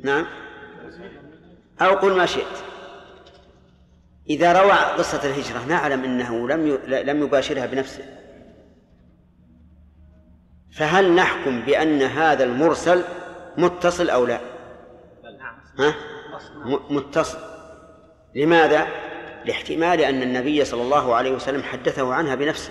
نعم، أو قل ما شئت. إذا روى قصة الهجرة نعلم أنه لم يباشرها بنفسه، فهل نحكم بأن هذا المرسل متصل أو لا؟ متصل. لماذا؟ لاحتمال أن النبي صلى الله عليه وسلم حدثه عنها بنفسه،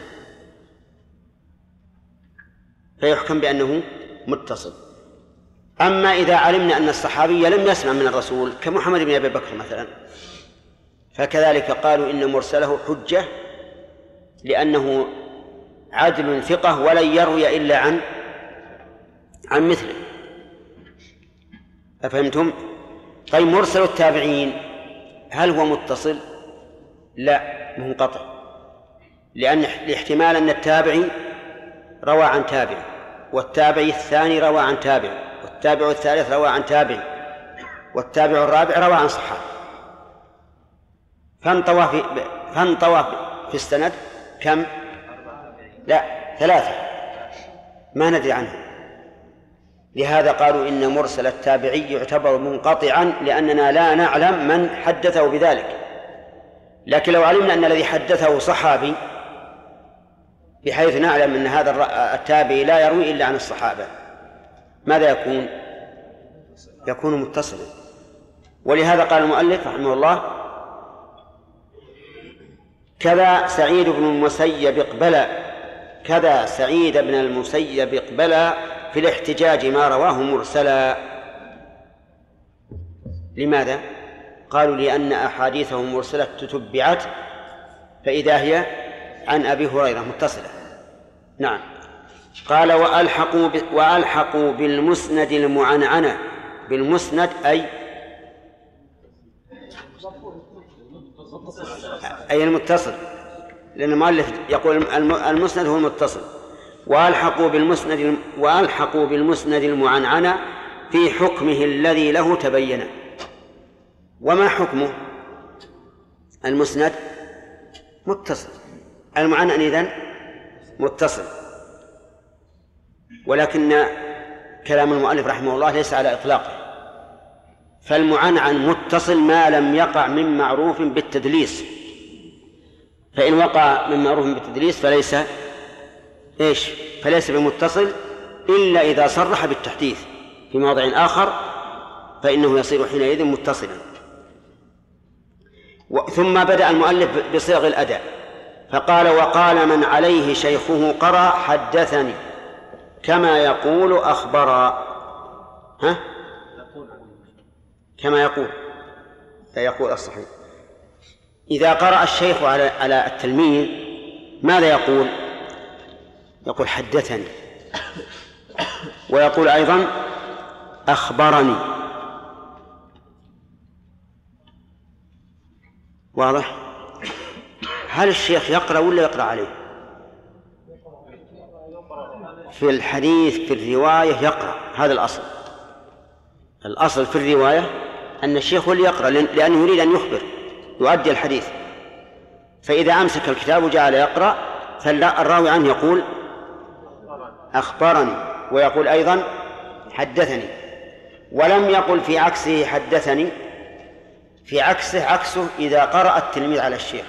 فيحكم بأنه متصل. أما إذا علمنا أن الصحابي لم يسمع من الرسول كمحمد بن أبي بكر مثلا، فكذلك قالوا إن مرسله حجة، لأنه عدل ثقة ولن يروي إلا عن مثله. أفهمتم؟ طيب مرسل التابعين هل هو متصل؟ لا، منقطع، لأن الاحتمال أن التابعي روى عن تابع، والتابعي الثاني روى عن تابع، والتابع الثالث روى عن تابع، والتابع الرابع روى عن صحابي، فانطوى في السند كم؟ لا، 3 ما ندري عنه. لهذا قالوا إن مرسل التابعي يعتبر منقطعا، لأننا لا نعلم من حدثه بذلك. لكن لو علمنا أن الذي حدثه صحابي، بحيث نعلم أن هذا التابعي لا يروي إلا عن الصحابة، ماذا يكون؟ يكون متصلا. ولهذا قال المؤلف رحمه الله: كذا سعيد بن المسيب اقبلا في الاحتجاج ما رواه مرسلا. لماذا؟ قالوا: لأن أحاديثه مرسلة تتبعت، فإذا هي عن أبي هريرة متصلة. نعم. قال: وألحقوا بالمسند المعنعنة. بالمسند أي المتصل، لأن المؤلف يقول المسند هو المتصل. وألحقوا بالمسند المعنعنة في حكمه الذي له تبين. وما حكمه؟ المسند متصل، المعنعن إذن متصل. ولكن كلام المؤلف رحمه الله ليس على إطلاقه، فالمعنعن متصل ما لم يقع من معروف بالتدليس، فإن وقع من معروف بالتدليس فليس بمتصل إلا إذا صرح بالتحديث في موضع آخر، فإنه يصير حينئذ متصلا. ثم بدأ المؤلف بصيغ الأداء فقال: وقال من عليه شيخه قرأ حدثني كما يقول أخبرا. كما يقول، لا يقول الصحيح. إذا قرأ الشيخ على التلميذ ماذا يقول؟ يقول حدثني، ويقول أيضا أخبرني. واضح؟ هل الشيخ يقرأ ولا يقرأ عليه؟ في الحديث في الرواية يقرأ، هذا الأصل في الرواية أن الشيخ هو اللي يقرأ، لأنه يريد أن يخبر يؤدي الحديث. فإذا أمسك الكتاب وجعل يقرأ فالراوي عنه يقول أخبرني، ويقول أيضا حدثني، ولم يقل في عكسه حدثني. في عكسه إذا قرأ التلميذ على الشيخ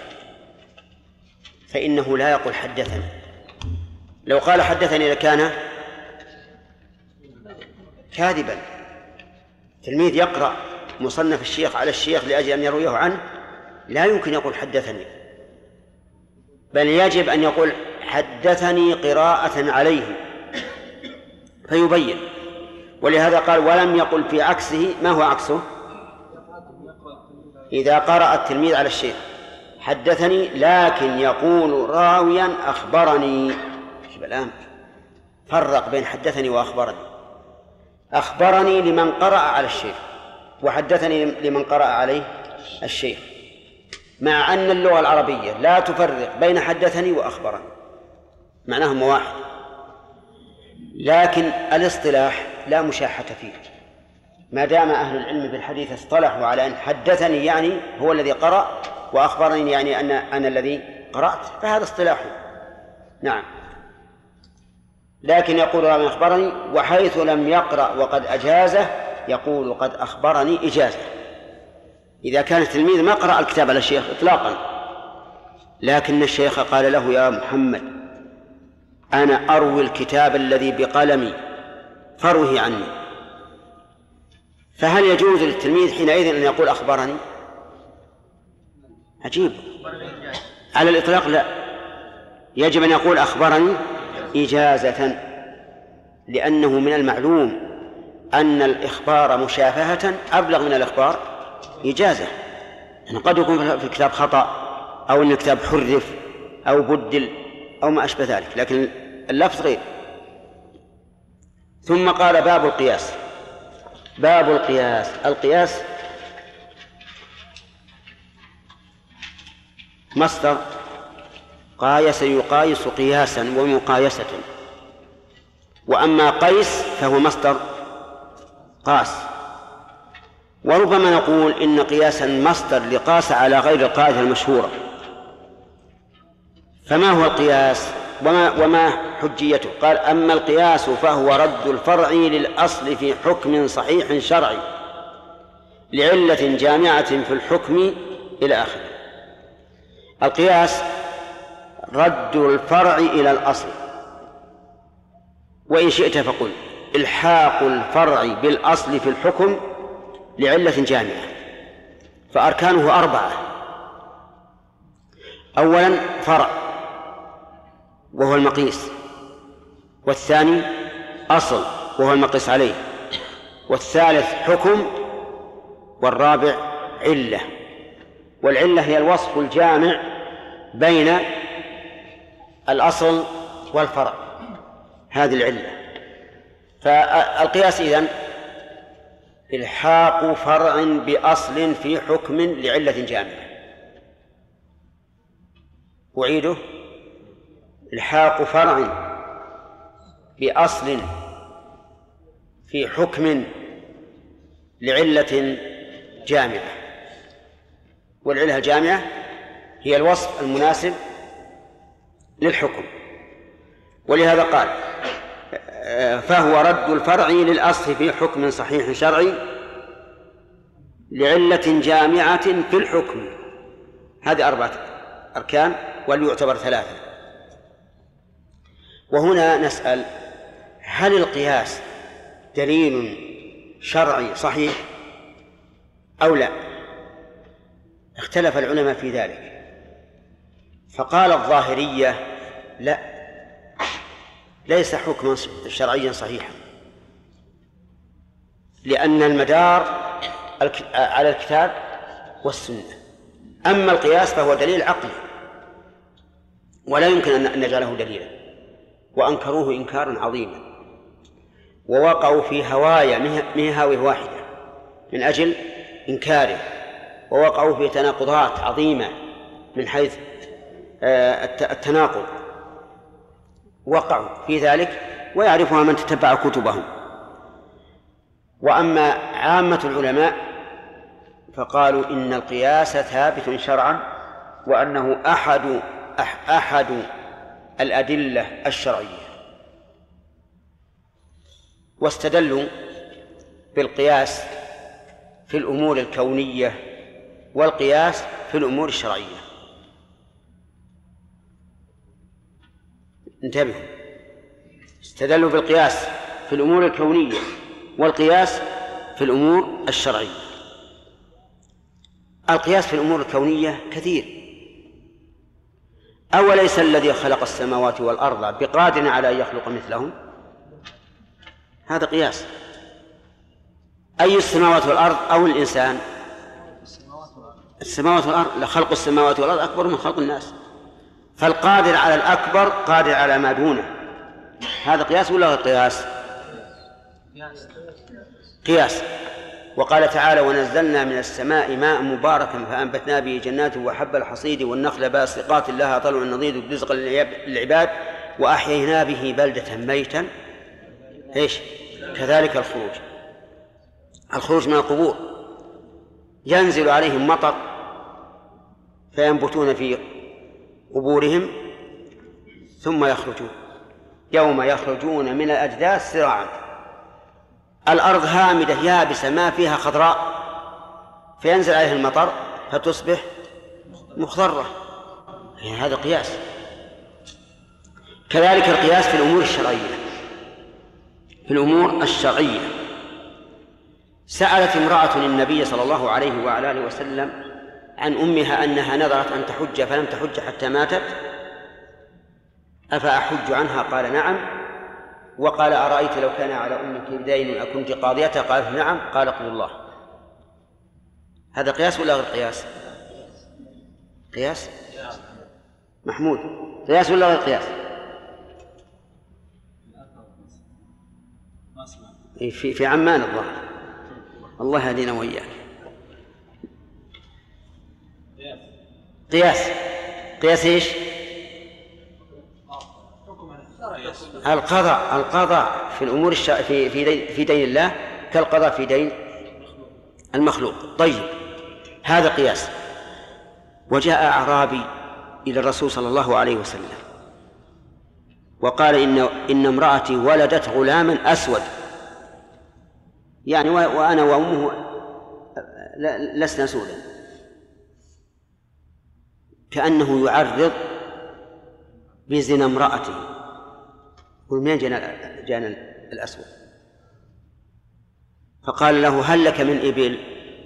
فإنه لا يقول حدثني. لو قال حدثني لكان كاذبا. تلميذ يقرأ مصنف الشيخ على الشيخ لأجل أن يرويه عنه لا يمكن يقول حدثني، بل يجب أن يقول حدثني قراءة عليه فيبين. ولهذا قال: ولم يقل في عكسه. ما هو عكسه؟ إذا قرأ التلميذ على الشيخ حدثني لكن يقول راويا أخبرني. شوف الآن فرق بين حدثني وأخبرني. أخبرني لمن قرأ على الشيخ، وحدثني لمن قرأ عليه الشيخ، مع أن اللغة العربية لا تفرق بين حدثني وأخبرني، معناهم واحد، لكن الاصطلاح لا مشاحة فيه. ما دام أهل العلم بالحديث اصطلحوا على أن حدثني يعني هو الذي قرأ، وأخبرني يعني أنا الذي قرأت، فهذا اصطلاح. نعم. لكن يقول راوي أخبرني، وحيث لم يقرأ وقد أجازه يقول قد أخبرني إجازة. إذا كان التلميذ ما قرأ الكتاب على الشيخ إطلاقا، لكن الشيخ قال له يا محمد أنا أروي الكتاب الذي بقلمي فاروه عني، فهل يجوز للتلميذ حينئذ أن يقول أخبرني؟ عجيب، على الإطلاق لا، يجب أن يقول أخبرني إجازة، لأنه من المعلوم أن الإخبار مشافهة أبلغ من الإخبار إجازة. يعني قد يكون في الكتاب خطأ أو أن الكتاب حرف أو بدل أو ما أشبه ذلك، لكن اللفظ غير. ثم قال باب القياس. باب القياس. القياس مصدر قايس يقايس قياسا ومقايسة، وأما قيس فهو مصدر قاس. وربما نقول إن قياسا مصدر لقاس على غير القاعدة المشهورة. فما هو القياس وما حجيته؟ قال أما القياس فهو رد الفرع للأصل في حكم صحيح شرعي لعلة جامعة في الحكم إلى آخره. القياس رد الفرع إلى الأصل، وإن شئت فقل إلحاق الفرع بالأصل في الحكم لعلة جامعة. فأركانه 4. أولا فرع وهو المقيس، والثاني أصل وهو المقيس عليه، والثالث حكم، والرابع علة. والعلة هي الوصف الجامع بين الأصل والفرع، هذه العلة. فالقياس إذن إلحاق فرع بأصل في حكم لعلة جامعة. أعيده: إلحاق فرع بأصل في حكم لعلة جامعة. والعلة الجامعة هي الوصف المناسب للحكم. ولهذا قال فهو رد الفرع للأصل في حكم صحيح شرعي لعلة جامعة في الحكم. هذه 4 أركان وليعتبر 3. وهنا نسأل: هل القياس دليل شرعي صحيح أو لا؟ اختلف العلماء في ذلك، فقال الظاهرية: لا، ليس حكما شرعيا صحيحا، لأن المدار على الكتاب والسنة. أما القياس فهو دليل عقلي ولا يمكن أن نجعله دليلا، وأنكروه إنكارا عظيما، ووقعوا في هوايا من هاوية واحدة من أجل إنكاره، ووقعوا في تناقضات عظيمة من حيث التناقض، وقعوا في ذلك ويعرفها من تتبع كتبهم. وأما عامة العلماء فقالوا إن القياس ثابت شرعا، وأنه أحد الأدلة الشرعية، واستدلوا بالقياس في الأمور الكونية والقياس في الأمور الشرعية. انتبهوا، استدلوا بالقياس في الأمور الكونية والقياس في الأمور الشرعية. القياس في الأمور الكونية كثير. أوليس الذي خلق السماوات والأرض بقادر على أن يخلق مثلهم؟ هذا قياس. أي السماوات والأرض أو الإنسان؟ السماوات والأرض. خلق السماوات والأرض أكبر من خلق الناس، فالقادر على الأكبر قادر على ما دونه. هذا قياس ولا غير قياس؟ قياس. وقال تعالى: ونزلنا من السماء ماء مباركا فأنبتنا به جنات وحب الحصيد والنخل باسقات لها طلع نضيد رزقا للعباد وأحيينا به بلدة ميتا. إيش؟ كذلك الخروج من القبور، ينزل عليهم مطر فينبتون في قبورهم ثم يخرجون، يوم يخرجون من الأجداث سراعا. الأرض هامدة يابسة ما فيها خضراء، فينزل عليها المطر فتصبح مخضرة، يعني هذا قياس. كذلك القياس في الأمور الشرعية. في الأمور الشرعية سألت امرأة النبي صلى الله عليه وعلى آله وسلم عن أمها أنها نذرت أن تحج فلم تحج حتى ماتت، أفأحج عنها؟ قال نعم. وقال أرأيت لو كان على أمك دين أكنت قاضيتها؟ قالت نعم. قال قل الله. هذا قياس ولا غير قياس؟ قياس محمود، قياس ولا غير قياس؟ في عمان الظاهر، الله يهدينا وإياك. قياس ايش؟ القضاء في الأمور في دين الله كالقضاء في دين المخلوق. طيب، هذا قياس. وجاء أعرابي إلى الرسول صلى الله عليه وسلم وقال إن امرأتي ولدت غلاما أسود، يعني وأنا وأمه لسنا سودا، كأنه يعرض بزنا امرأته. ومن جاءنا الأسود؟ فقال له هل لك من إبل؟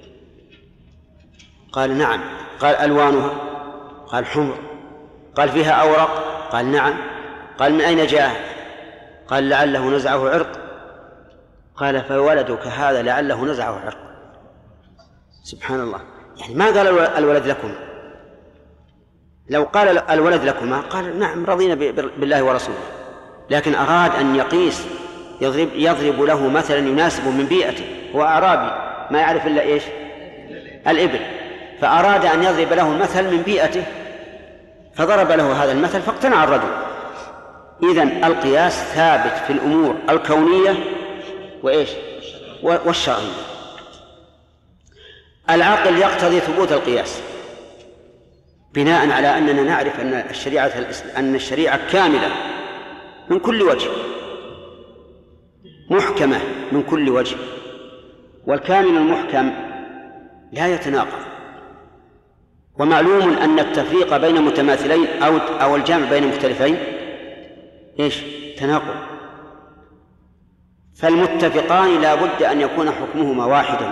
قال نعم. قال ألوانها؟ قال حمر. قال فيها أورق؟ قال نعم. قال من أين جاء؟ قال لعله نزعه عرق. قال فولدك هذا لعله نزعه عرق. سبحان الله، يعني ما قال الولد لكم. لو قال الولد لكما قال نعم رضينا بالله ورسوله، لكن أراد أن يقيس، يضرب له مثلا يناسب من بيئته. هو أعرابي ما يعرف إلا إيش؟ الإبل، فأراد أن يضرب له المثل من بيئته فضرب له هذا المثل فاقتنع الرجل. إذن القياس ثابت في الأمور الكونية وإيش؟ والشرعية. العقل يقتضي ثبوت القياس بناء على أننا نعرف أن الشريعة كاملة من كل وجه، محكمة من كل وجه، والكامل المحكم لا يتناقض. ومعلوم أن التفريق بين متماثلين أو الجمع بين مختلفين إيش؟ تناقض. فالمتفقان لا بد أن يكون حكمهما واحدا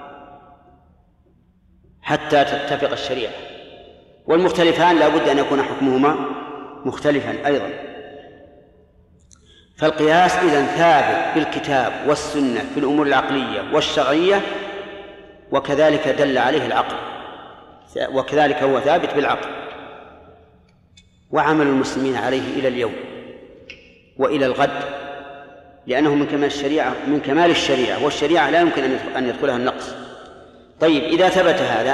حتى تتفق الشريعة، والمختلفان لا بد أن يكون حكمهما مختلفا أيضا. فالقياس إذن ثابت بالكتاب والسنة في الأمور العقلية والشرعية، وكذلك دل عليه العقل، وكذلك هو ثابت بالعقل. وعمل المسلمين عليه إلى اليوم وإلى الغد، لأنه من كمال الشريعة، والشريعة لا يمكن أن يدخلها النقص. طيب، إذا ثبت هذا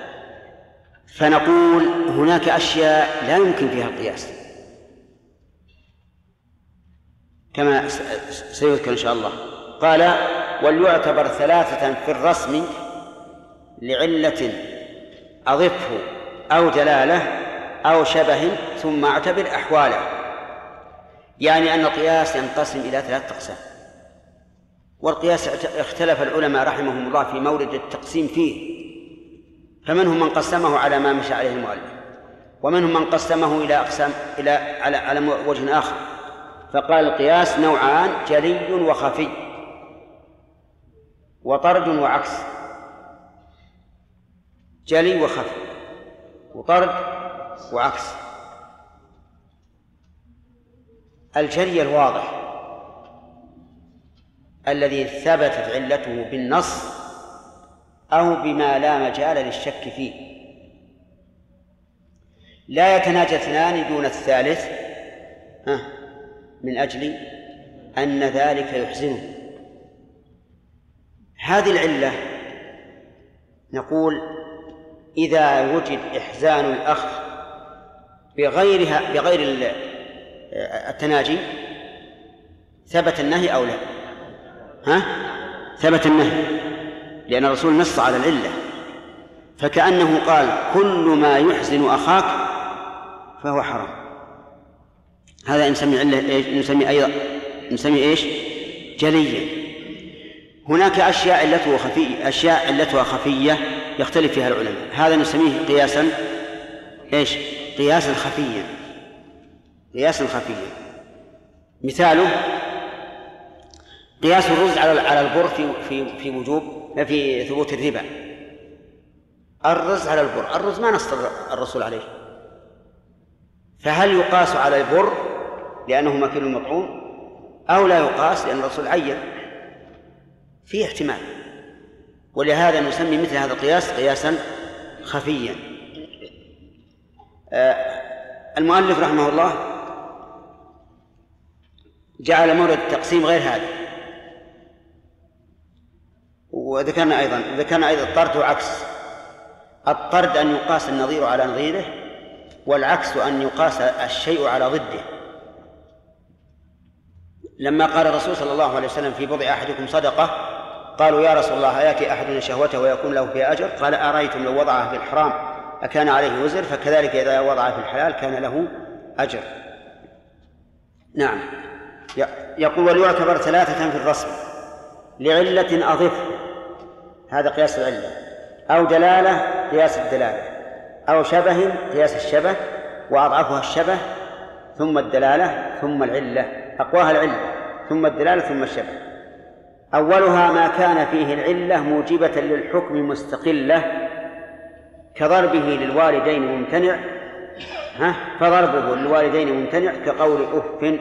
فنقول هناك أشياء لا يمكن فيها القياس كما سيذكر إن شاء الله. قال وليعتبر ثلاثة في الرسم لعلة أضفه أو دلالة أو شبه ثم اعتبر أحواله. يعني أن القياس ينقسم إلى 3 أقسام، والقياس اختلف العلماء رحمهم الله في مورد التقسيم فيه، فمنهم من قسمه على ما مشى عليه المؤلف، ومنهم من قسمه إلى أقسام على وجه آخر، فقال القياس نوعان: جلي وخفي، وطرد وعكس. جلي وخفي وطرد وعكس. الجلي الواضح الذي ثبتت علته بالنص أو بما لا مجال للشك فيه، لا يتناجى اثنان دون الثالث من أجل أن ذلك يحزنه. هذه العلة نقول إذا وجد إحزان الأخ بغير التناجي ثبت النهي أو لا؟ ثبت النهي، لأن الرسول نص على العلة، فكأنه قال كل ما يحزن أخاك فهو حرام. هذا نسمي علة، نسمي أيضا نسمي إيش؟ جليا. هناك أشياء علتها خفية، أشياء علتها خفية يختلف فيها العلماء، هذا نسميه قياسا إيش؟ قياسا خفيا. قياسا خفيا مثاله قياس الرز على البر في وجوب في ثبوت الربا. الرز على البر، الرز ما نص الرسول عليه، فهل يقاس على البر لأنه ماكل مطعوم أو لا يقاس لأن الرسول عين؟ فيه احتمال، ولهذا نسمي مثل هذا القياس قياسا خفيا. المؤلف رحمه الله جعل مورد التقسيم غير هذا، وذكرنا أيضا الطرد وعكس. الطرد أن يقاس النظير على نظيره، والعكس أن يقاس الشيء على ضده. لما قال الرسول صلى الله عليه وسلم في بضع أحدكم صدقة، قالوا يا رسول الله يأتي أحدنا شهوته ويكون له فيها أجر؟ قال أرأيتم لو وضعها في الحرام أكان عليه وزر؟ فكذلك إذا وضعها في الحلال كان له أجر. نعم. يقول وليعتبر ثلاثة في الرسم لعلة أضف، هذا قياس العلة، أو دلالة قياس الدلالة، أو شبه قياس الشبه، وأضعفها الشبه ثم الدلالة ثم العلة، أقواها العلة ثم الدلالة ثم الشبه. أولها ما كان فيه العلة موجبة للحكم مستقلة كضربه للوالدين ممتنع، فضربه للوالدين ممتنع كقول أف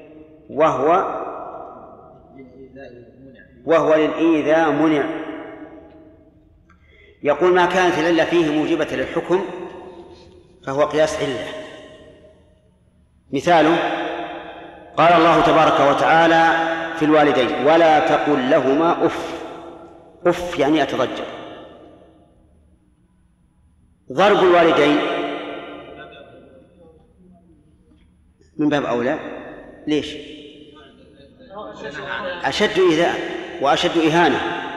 وهو للإيذاء منع. يقول ما كانت العلة فيه موجبة للحكم فهو قياس علة. مثاله قال الله تبارك وتعالى في الوالدين ولا تقل لهما أف. أف يعني أتضجر. ضرب الوالدين من باب أولى. ليش؟ أشد إيذاء وأشد إهانة،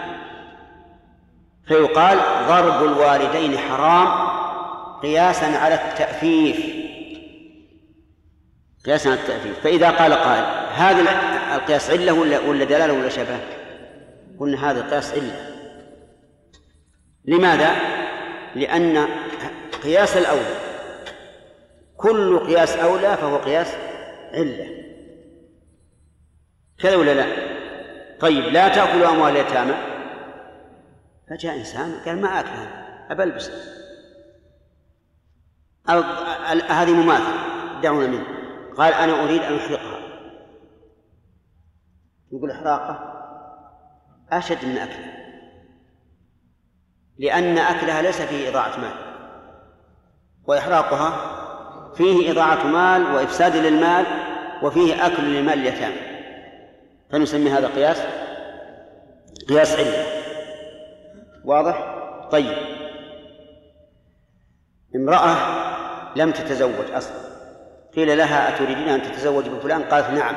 فيقال ضرب الوالدين حرام قياسا على التأفيف، قياسا على التأفيف. فإذا قال قائل هذا القياس علة ولا دلالة ولا شبه؟ قلنا هذا القياس علة. لماذا؟ لأن قياس الأولى كل قياس أولى فهو قياس علة، كذا ولا لا؟ طيب لا تأكلوا أموال اليتامى، فجاء إنسان قال ما أكلها أبلبس، هذه مماثلة دعونا منه، قال أنا أريد أن أحرقها، يقول إحراقه أشد من أكلها، لأن أكلها ليس فيه إضاعة مال، وإحراقها فيه إضاعة مال وإفساد للمال وفيه أكل للمال اليتامى، فنسمي هذا قياس علة. واضح؟ طيب امرأة لم تتزوج أصلا، قيل لها أتريدين أن تتزوج بفلان؟ قالت نعم،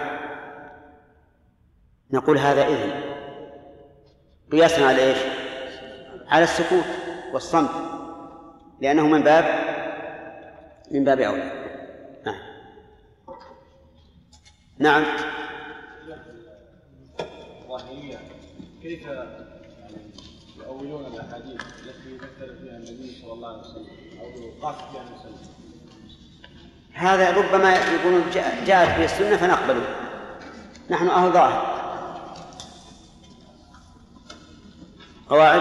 نقول هذا إذن قياسا على إيش؟ على السكوت والصمت، لأنه من باب أولى. نعم. ظاهرية كيف يؤولون الأحاديث التي ذكر فيها النبي صلى الله عليه وسلم أو قاس فيها النبي؟ هذا ربما يقولون جاءت في السنة فنقبله، نحن أهل ظاهر. قواعد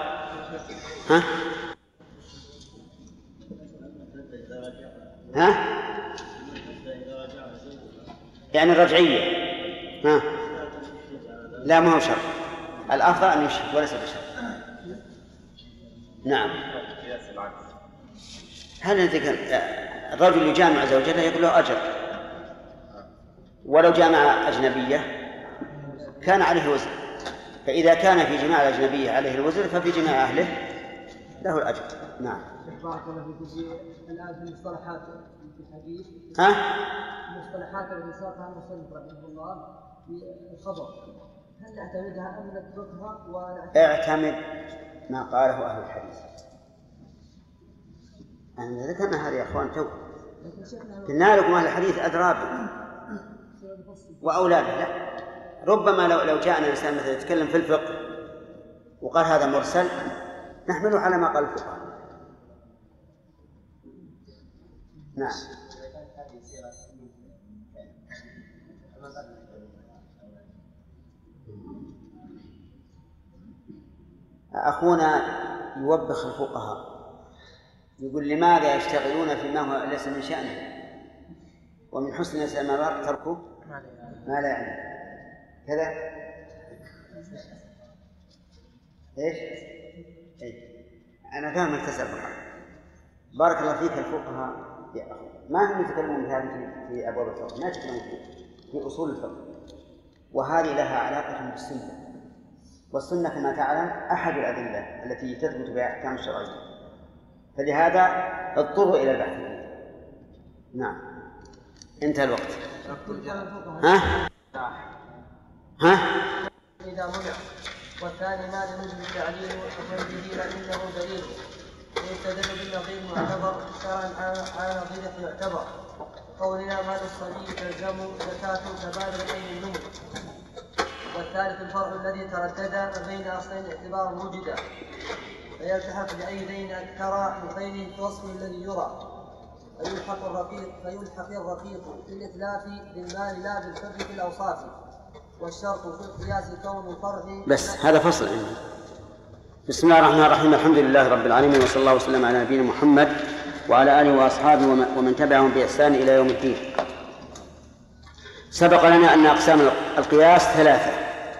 يعني الرجعية لا ما هو شرط، الأفضل أن يشهد وليس بشرط. نعم. هل الرجل يجامع زوجته يقول له أجر، ولو جامع أجنبية كان عليه وزر، فإذا كان في جماع الأجنبية عليه الوزر ففي جماع أهله له الأجر. نعم. بارك الله فيكم. الآن في المصطلحات في الحديث المصطلحات التي صارها المصنف رحمه الله في الخبر، هل نعتمدها أم نتركها؟ اعتمد ما قاله أهل الحديث. أنا ذكرنا هذه يا أخوان تو قلنا لكم أهل الحديث أدرى وأولى به. لا ربما لو جاءنا إنسان مثلا يتكلم في الفقه وقال هذا مرسل نحمله على ما قال الفقهاء. نعم. أخونا يوبخ الفقهاء يقول لماذا يشتغلون فيما هو ليس من شأنه ومن حسن الإسلام تركه ما لا يعني كذا. إيش؟ أنا فاهم التسأل بارك الله فيك. الفقهاء ما هم يتكلمون بهذه في أبواب الفقه، ما يتكلمون في أصول الفقه، وهذه لها علاقة بالسنة، والسنة كما تعلم أحد الأدلة التي تثبت بها أحكام الشرعية، فلهذا اضطروا إلى البحث فيه. نعم. انتهى الوقت. ها؟ إذا منع. والثاني ما لم يجب التعليل وتنزيله لأنه دليل يستدل بالنظير معتبر شرعا على نظيره يعتبر. قولنا مال الصبي تلزم زكاة تبادل بين النمو. والثالث الفرع الذي تردد بين أصلين اعتبار وجدا فيلتحق بأي دين أكثر من غيره في وصفه الذي يرى فيلحق الرقيق في الإتلاف بالمال لا بالحر في الأوصاف. والشرط في القياس كون الفرع. بس هذا فصل. بسم الله الرحمن الرحيم. الحمد لله رب العالمين، وصلى الله وسلم على نبينا محمد وعلى آله وأصحابه ومن تبعهم بإحسان إلى يوم الدين. سبق لنا أن أقسام القياس ثلاثة: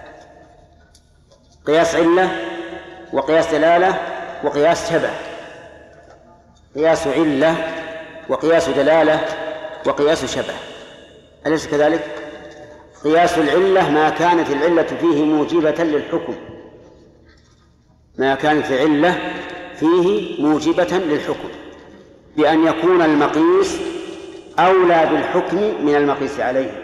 قياس علة، وقياس دلالة، وقياس شبه. قياس علة وقياس دلالة وقياس شبه، أليس كذلك؟ قياس العلة ما كانت العلة فيه موجبة للحكم، ما كانت العلة فيه موجبة للحكم بأن يكون المقيس أولى بالحكم من المقيس عليه.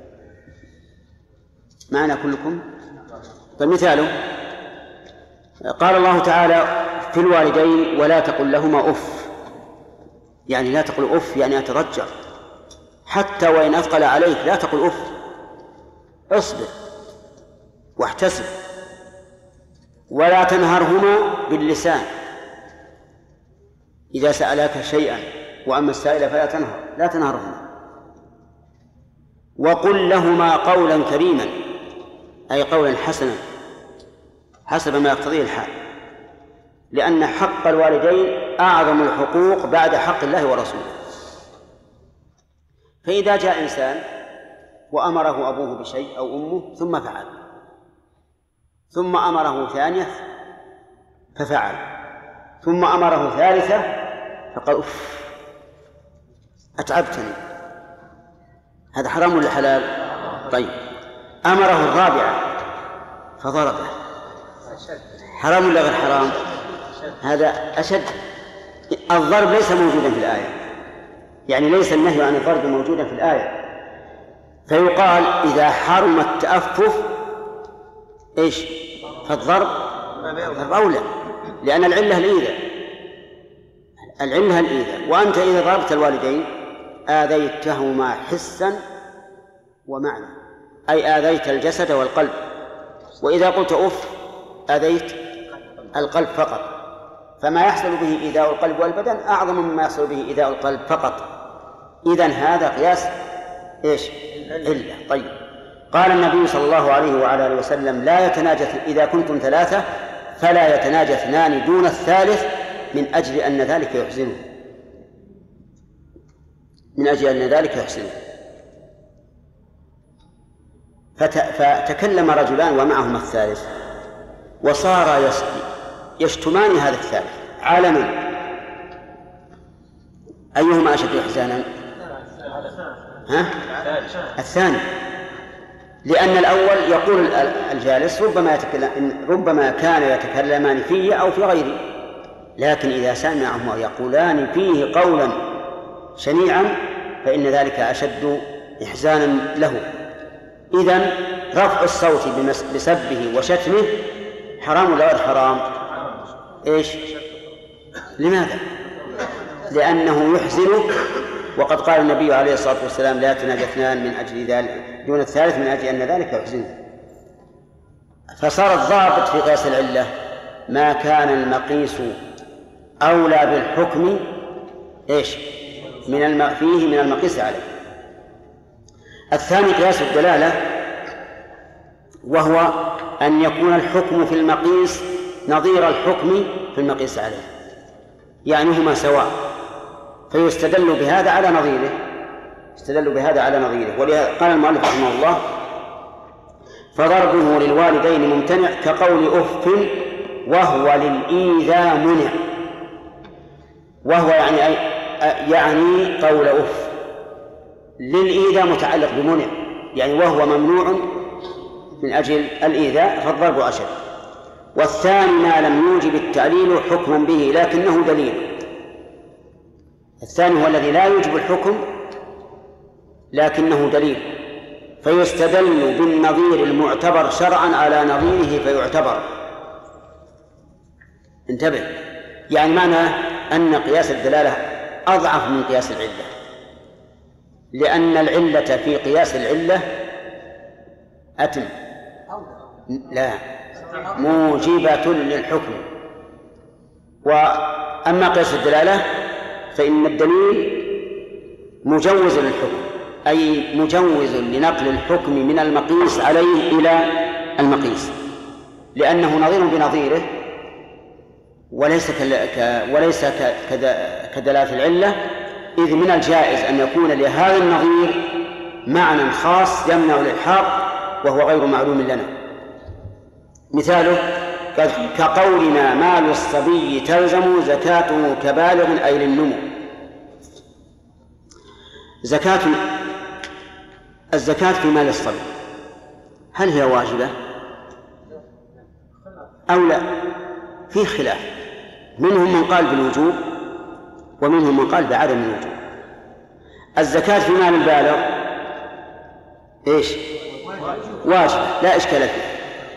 معنا كلكم؟ فمثاله قال الله تعالى في الوالدين ولا تقل لهما أف، يعني لا تقل أف يعني أتضجر، حتى وإن أثقل عليك لا تقل أف، اصبر واحتسب. ولا تنهرهما باللسان إذا سألاك شيئا، وأما السائل فلا تنهر، لا تنهرهما. وقل لهما قولا كريما، أي قولا حسنا حسب ما يقتضيه الحال، لأن حق الوالدين أعظم الحقوق بعد حق الله ورسوله. فإذا جاء إنسان وأمره أبوه بشيء أو أمه ثم فعل، ثم أمره ثانية ففعل، ثم أمره ثالثة فقال أف أتعبتني، هذا حرام ولا حلال؟ طيب. أمره الرابعة فضربه، حرام ولا غير حرام؟ هذا أشد. الضرب ليس موجودا في الآية، يعني ليس النهي عن الضرب موجودا في الآية، فيقال إذا حرم التأفف إيش؟ فالضرب أولى، لأن العلة الإيذاء. وأنت إذا ضربت الوالدين آذيتهما حسا ومعنى، أي آذيت الجسد والقلب. وإذا قلت أف آذيت القلب فقط، فما يحصل به إيذاء القلب والبدن أعظم مما يحصل به إيذاء القلب فقط. إذن هذا قياس إيش؟ علة. طيب. قال النبي صلى الله عليه وعلى آله وسلم لا يتناجى إذا كنتم ثلاثة فلا يتناجى اثنان دون الثالث من أجل أن ذلك يحزنه، من أجل أن ذلك يحزنه. فتكلم رجلان ومعهما الثالث وصار يشتمان هذا الثالث علنا، أيهما أشد إحزانا؟ الثاني، لأن الأول يقول الجالس ربما كان يتكلمان فيه أو في غيره، لكن إذا سمعهما يقولان فيه قولا شنيعا فإن ذلك أشد إحزانا له. إذن رفع الصوت بسبه وشتمه حرام ولا غير حرام؟ إيش؟ لماذا؟ لأنه يحزنه وقد قال النبي عليه الصلاة والسلام لا يتناجى اثنان من أجل ذلك دون الثالث من أجل أن ذلك يحزنه. فصار الضابط في قياس العلة ما كان المقيس أولى بالحكم فيه من المقيس عليه. الثاني قياس الدلالة، وهو أن يكون الحكم في المقيس نظير الحكم في المقيس عليه، يعني هما سواء، فيستدل بهذا على نظيره. ولهذا قال المؤلف رحمه الله فضربه للوالدين ممتنع كقول أف وهو للإيذاء منع. وهو يعني قول أف، للإيذاء متعلق بمنع، يعني وهو ممنوع من أجل الإيذاء فالضرب أشد. والثاني ما لم يوجب التعليل حكما به لكنه دليل. الثاني هو الذي لا يوجب الحكم لكنه دليل، فيستدل بالنظير المعتبر شرعا على نظيره فيعتبر. انتبه، يعني معنى أن قياس الدلالة أضعف من قياس العلة، لأن العلة في قياس العلة موجبة للحكم. وأما قياس الدلالة فإن الدليل مجوز للحكم، أي مجوز لنقل الحكم من المقيس عليه إلى المقيس، لأنه نظير بنظيره وليس كدلالة العلة، إذ من الجائز أن يكون لهذا النظير معنى خاص يمنع الإلحاق وهو غير معلوم لنا. مثاله كقولنا مال الصبي تلزم زكاته كبالغ أي للنمو. الزكاة في مال الصبي هل هي واجبة أو لا؟ في خلاف، منهم من قال بالوجوب ومنهم من قال بعدم الوجوب. الزكاة في مال البالغ واجبة لا إشكال فيها.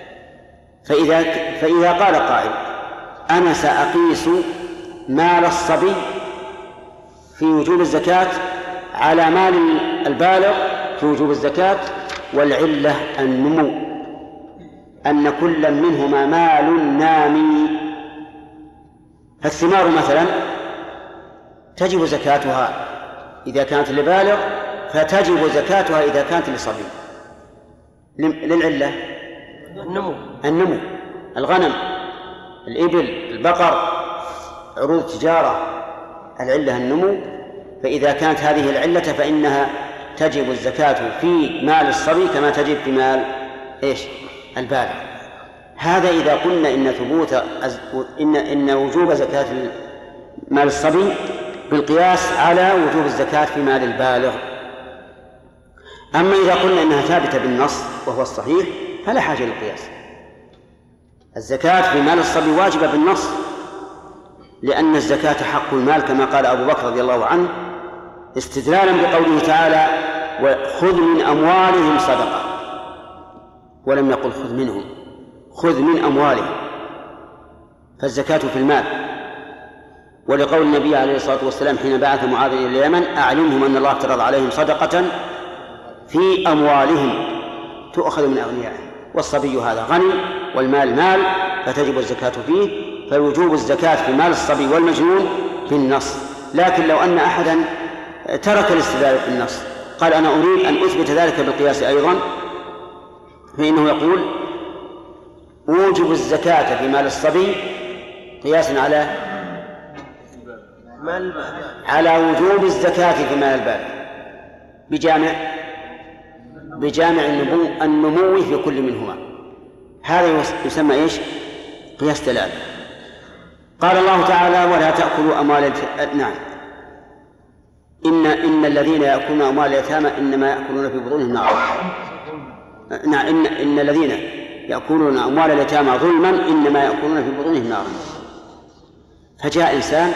فإذا قال قائل أنا سأقيس مال الصبي في وجوب الزكاة على مال البالغ في وجوب الزكاة، والعلة النمو، أن كل منهما مال نامي. فالثمار مثلا تجب زكاتها إذا كانت لبالغ، فتجب زكاتها إذا كانت لصبي. للعلة النمو، الغنم، الإبل، البقر، عروض التجارة، العلة النمو. فإذا كانت هذه العلة فإنها تجب الزكاة في مال الصبي كما تجب في مال البالغ. هذا إذا قلنا إن وجوب زكاة مال الصبي بالقياس على وجوب الزكاة في مال البالغ. أما إذا قلنا إنها ثابتة بالنص وهو الصحيح فلا حاجة للقياس. الزكاة في مال الصبي واجبة بالنص، لأن الزكاة حق المال كما قال أبو بكر رضي الله عنه استدلالا بقوله تعالى وخذ من أموالهم صدقة، ولم يقل خذ منهم، خذ من أموالهم، فالزكاة في المال. ولقول النبي عليه الصلاة والسلام حين بعث معاذ إلى اليمن أعلمهم أن الله افترض عليهم صدقة في أموالهم تؤخذ من أغنيائهم، والصبي هذا غني والمال مال فتجب الزكاة فيه، فوجوب الزكاة في مال الصبي والمجنون بالنص. لكن لو أن أحدا ترك الاستدلال بالنص قال أنا أريد أن أثبت ذلك بالقياس أيضا، فإنه يقول أوجب الزكاة في مال الصبي قياسا على وجوب الزكاة في مال البالغ بجامع النمو في كل منهما. هذا يسمى قياس دلالة. قال الله تعالى ولا تأكلوا أموال إن الذين يأكلون أموال اليتامى إنما يأكلون في بطونهم نارا. إن الذين يأكلون أموال اليتامى ظلما إنما يأكلون في بطونهم نارا. فجاء إنسان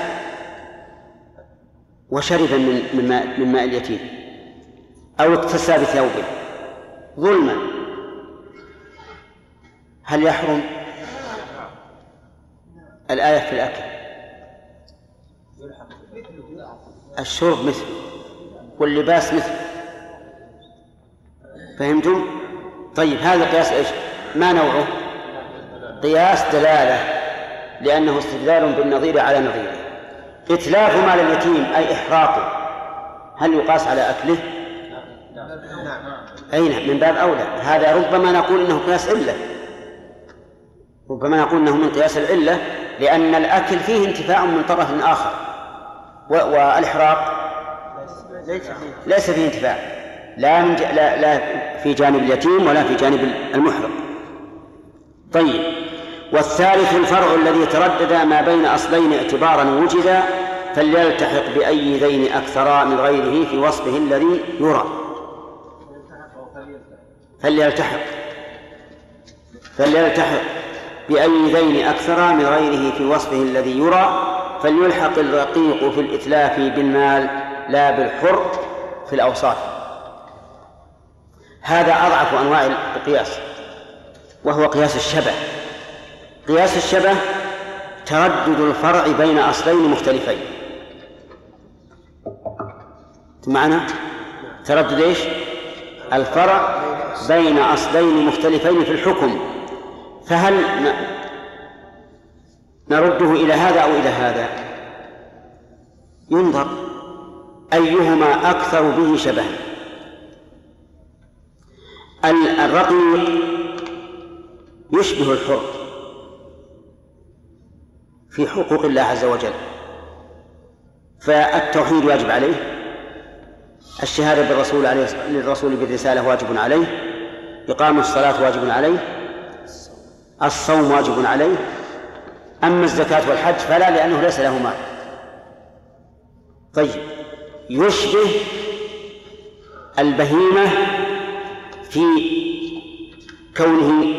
وشرب من ماء اليتيم أو اكتسى بثوبه ظلما، هل يحرم؟ الآية في الأكل، الشرب مثله، واللباس مثل. فهمتم؟ طيب هذا قياس إيش؟ ما نوعه؟ قياس دلالة، لأنه استدلال بالنظير على نظيره. إتلاف مال اليتيم أي إحراقه، هل يقاس على أكله؟ أي نعم، من باب أولى. هذا ربما نقول إنه قياس علة، ربما نقول إنه من قياس العلة، لأن الأكل فيه انتفاع من طرف آخر، والإحراق ليس فيه انتفاع، لا في جانب اليتيم ولا في جانب المحرق. طيب، والثالث الفرع الذي تردد ما بين أصلين اعتبارا وجدا، فليلتحق بأي ذين أكثر من غيره في وصفه الذي يرى. فليلتحق بأي ذين أكثر من غيره في وصفه الذي يرى، فليلحق الرقيق في الإتلاف بالمال لا بالحر في الأوصاف. هذا أضعف أنواع القياس، وهو قياس الشبه. قياس الشبه تردد الفرع بين أصلين مختلفين. معنى تردد إيش؟ الفرع بين أصلين مختلفين في الحكم، فهل نرده إلى هذا أو إلى هذا؟ ينظر أيهما أكثر به شبها. الرقيق يشبه الحر في حقوق الله عز وجل، فالتوحيد واجب عليه، الشهادة للرسول بالرسالة واجب عليه، إقام الصلاة واجب عليه، الصوم واجب عليه. أما الزكاة والحج فلا، لأنه ليس له مال. طيب، يشبه البهيمة في كونه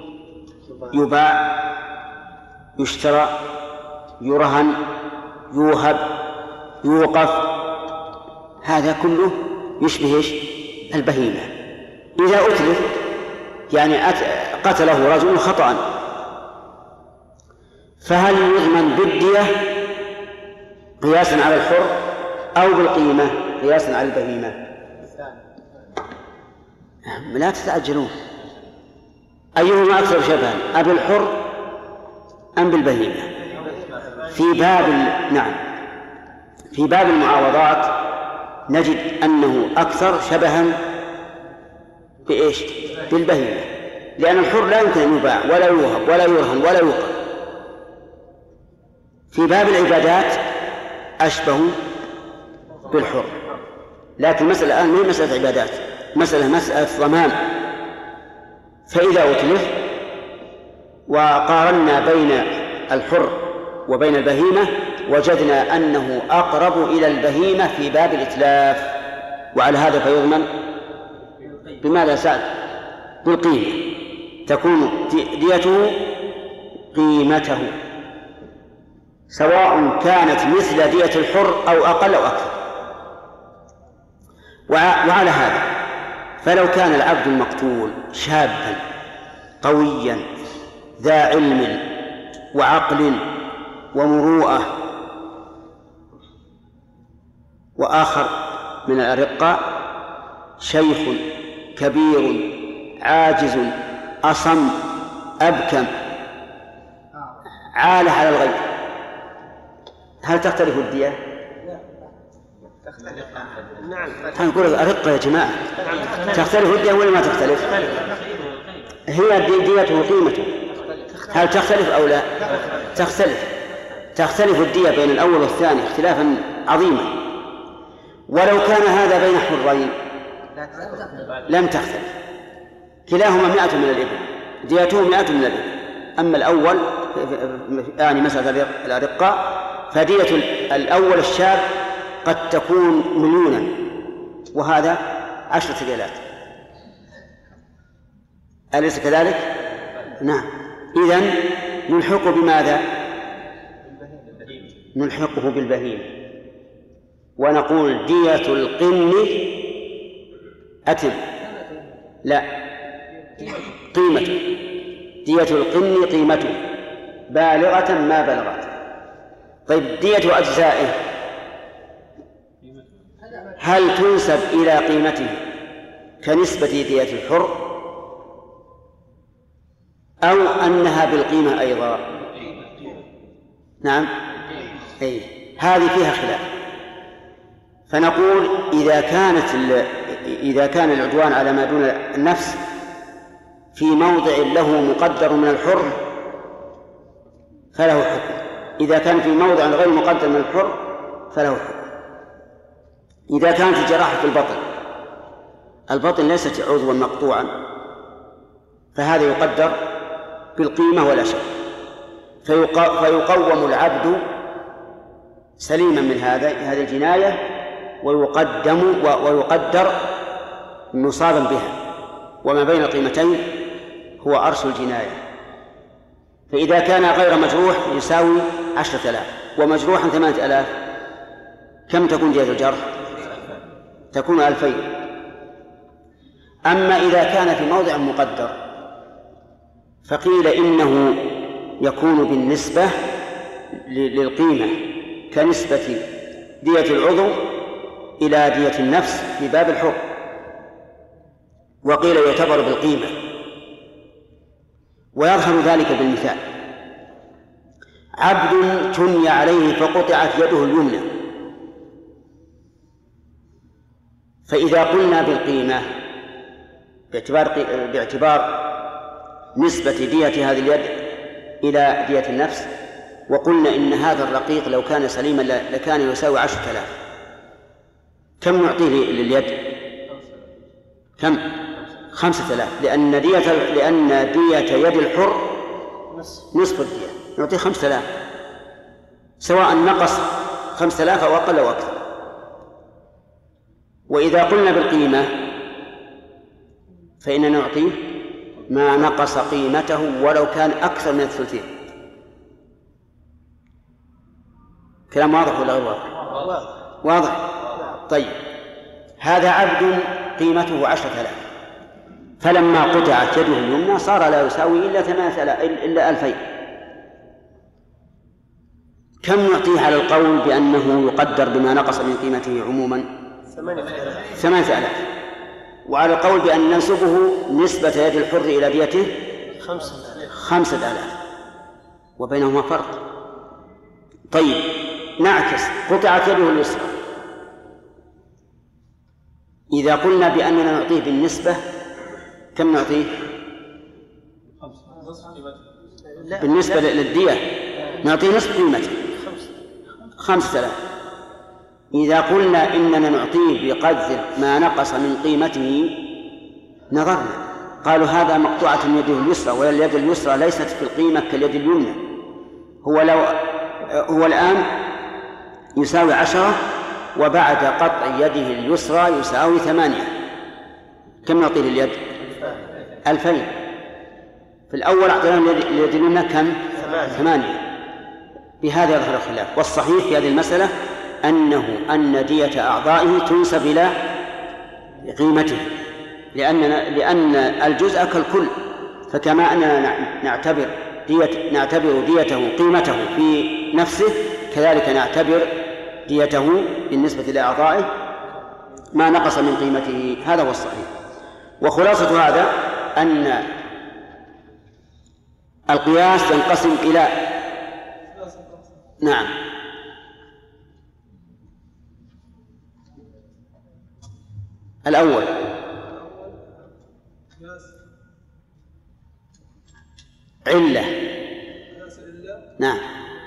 يباع، يشترى، يرهن، يوهب، يوقف، هذا كله يشبه البهيمة. إذا أتلف يعني قتله رجل خطأ، فهل يضمن بالدية قياسا على الحر أو بالقيمة قياسا على البهيمة؟ لا تتعجلون، أيهما أكثر شبها، أبي الحر أم بالبهيمة؟ في باب المعاوضات نجد أنه أكثر شبها بإيش؟ بالبهيمة، لأن الحر لا يمكن أن يباع ولا يوهب ولا يرهن ولا يوقف. في باب العبادات أشبه بالحر، لكن المسألة الآن ما هي مسألة عبادات، مسألة ضمان. فإذا أتلف وقارنا بين الحر وبين البهيمة وجدنا أنه أقرب إلى البهيمة في باب الإتلاف، وعلى هذا فيضمن بماذا سأل؟ بالقيمة، تكون ديته قيمته، سواء كانت مثل دية الحر أو أقل أو أكثر. وعلى هذا فلو كان العبد المقتول شابا قويا ذا علم وعقل ومروءة، وآخر من الأرقاء شيخ كبير عاجز أصم أبكم عال على الغيب، هل تختلف الدية؟ نعم. نقول الأرقة يا جماعة، تختلف الدية ولا ما تختلف؟ هي ديته وقيمته، هل تختلف أو لا؟ تختلف الدية بين الأول والثاني اختلافا عظيما. ولو كان هذا بين حرين لم تختلف، كلاهما 100 من الإبل، ديته 100 من الإبل. أما الأول يعني مسألة الأرقاء فدية الأول الشاب قد تكون 1,000,000 وهذا 10 ريالات، أليس كذلك؟ نعم. إذن نلحقه بماذا؟ نلحقه بالبهيمة ونقول دية القن أتم، لا، قيمته، دية القن قيمته بالغة ما بلغت. طيب دية أجزائه هل تنسب إلى قيمته كنسبة دية الحر أو أنها بالقيمة أيضا؟ نعم، أي هذه فيها خلاف. فنقول إذا كان العدوان على ما دون النفس في موضع له مقدر من الحر فله حكم، إذا كان في موضع غير مقدر من الحر فله حكم. إذا كانت جراحة في البطن ليست عضوا مقطوعا فهذا يقدر بالقيمة ولا شيء، فيقوم العبد سليما من هذه الجناية ويقدر مصابا بها، وما بين القيمتين هو أرش الجناية. فإذا كان غير مجروح يساوي 10,000 ومجروحا 8,000 كم تكون دية الجرح؟ تكون 2,000. أما إذا كان في موضع مقدر فقيل إنه يكون بالنسبة للقيمة كنسبة دية العضو إلى دية النفس في باب الحر، وقيل يعتبر بالقيمة. ويظهر ذلك بالمثال: عبد تني عليه فقطعت يده اليمنى، فإذا قلنا بالقيمة باعتبار نسبة دية هذه اليد إلى دية النفس، وقلنا إن هذا الرقيق لو كان سليما لكان يساوي 10,000، كم نعطيه لليد؟ كم؟ 5,000، لأن دية يد الحر نصف الدية، نعطيه 5,000 سواء نقص 5,000 أو أقل أو أكثر. وإذا قلنا بالقيمة فإننا نعطيه ما نقص قيمته ولو كان أكثر من 1/3. كلام واضح ولا غير واضح؟ واضح. طيب، هذا عبد قيمته 10,000، فلما قطعت يده اليمنى صار لا يساوي إلا 2,000. كم نعطيه على القول بأنه يقدر بما نقص من قيمته عموما؟ 8,000. وعلى القول بأن ننسبه نسبة يد الحر إلى ديته 5,000، وبينهما فرق. طيب، نعكس: قطعت يده اليسرى، إذا قلنا بأننا نعطيه بالنسبة كم نعطيه؟ بالنسبة للدية نعطيه نصف قيمته 5,000. إذا قلنا إننا نعطيه بقدر ما نقص من قيمته نظرنا، قالوا هذا مقطوعة يده اليسرى، واليد اليسرى ليست في القيمة كاليد اليمنى. هو الآن يساوي 10، وبعد قطع يده اليسرى يساوي 8. كم نعطيه لليد؟ 2,000. في الأول أعطينا اليد اليمنى كم؟ 8. بهذا يظهر الخلاف. والصحيح في هذه المسألة أن دية أعضائه تنسب إلى قيمته، لأن الجزء كالكل، فكما أننا نعتبر ديته قيمته في نفسه كذلك نعتبر ديته بالنسبة لأعضائه ما نقص من قيمته. هذا هو الصحيح. وخلاصة هذا أن القياس ينقسم إلى نعم الأول علة، نعم،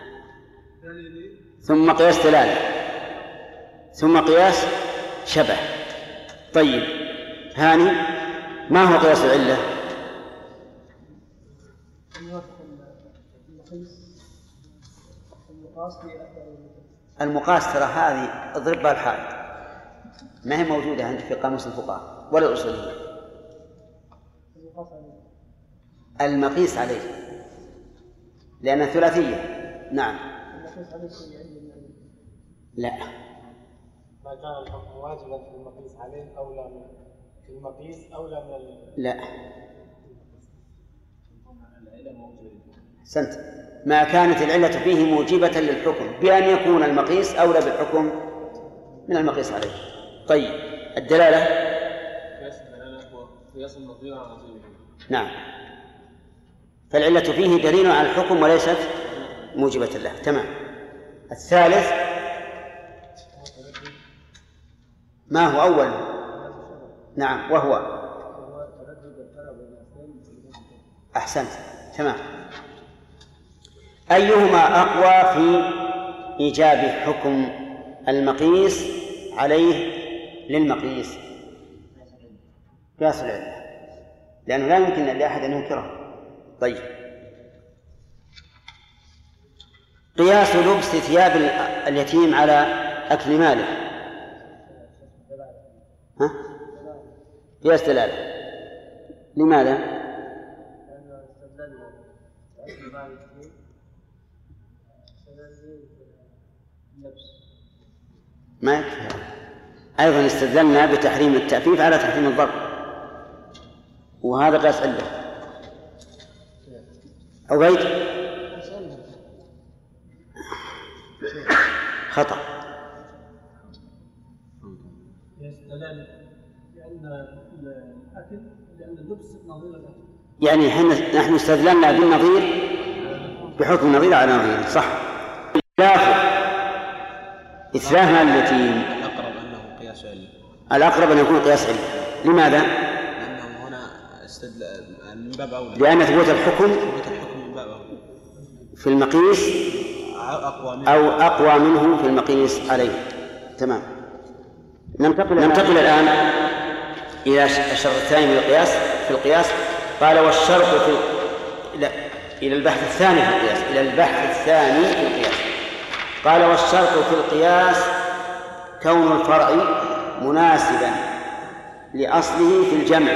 ثم قياس دلالة، ثم قياس شبه. طيب، هاني ما هو قياس العلة؟ المقاس ترى هذه اضربها الحائط، ما هي موجودة عندك في قاموس الفقهاء ولا الأصوليين. المقيس عليه لأنها ثلاثية. نعم. لا، ما كان الحكم واجبا في المقيس عليه أولى من في المقيس أولى من لا. سنت ما كانت العلة فيه موجبة للحكم بأن يكون المقيس أولى بالحكم من المقيس عليه. طيب الدلالة هو قياس النظير على نظيره. نعم، فالعلة فيه دليل على الحكم وليست موجبة له. تمام. الثالث ما هو أول؟ نعم، وهو أحسنت. تمام. أيهما أقوى في إيجاب حكم المقيس عليه للمقيس؟ قياس العلة، لأنه لا يمكن لأحد أن ينكره. طيب، قياس لبس ثياب اليتيم على أكل ماله. ها؟ قياس دلالة. لماذا؟ ما يكفي. أيضا استدلنا بتحريم التأفيف على تحريم الضرب، وهذا قياس علة. عبيد خطأ. لأن الأكل، لأن اللبس نظير الأكل. يعني نحن استدلنا بالنظير بحكم النظير على نظير. صح. إتلاف مال اليتيم الأقرب أنه قياس علة. الأقرب أن يكون قياس علة. لماذا؟ لأنه هنا من باب أولى، لأن ثبوت الحكم من باب أولى في المقيس أو أقوى منه في المقيس عليه. تمام. ننتقل الآن إلى الشرط الثاني من القياس في القياس. قال والشرط في إلى البحث الثاني في القياس، إلى البحث الثاني في القياس. قال والشرط في القياس كون الفرع مناسبا لأصله في الجمع.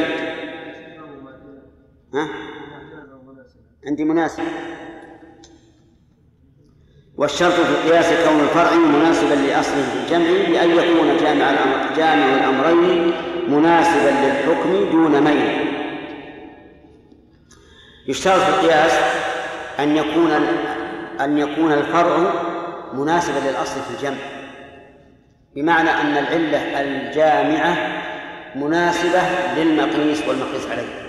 ها؟ عندي مناسب. والشرط في القياس كون الفرع مناسبا لأصله في الجمع بأن يكون جامع الأمرين مناسبا للحكم دون ميل. يشترط في القياس أن يكون الفرع مناسبا للأصل في الجمع، بمعنى أن العلة الجامعة مناسبة للمقيس والمقيس عليه،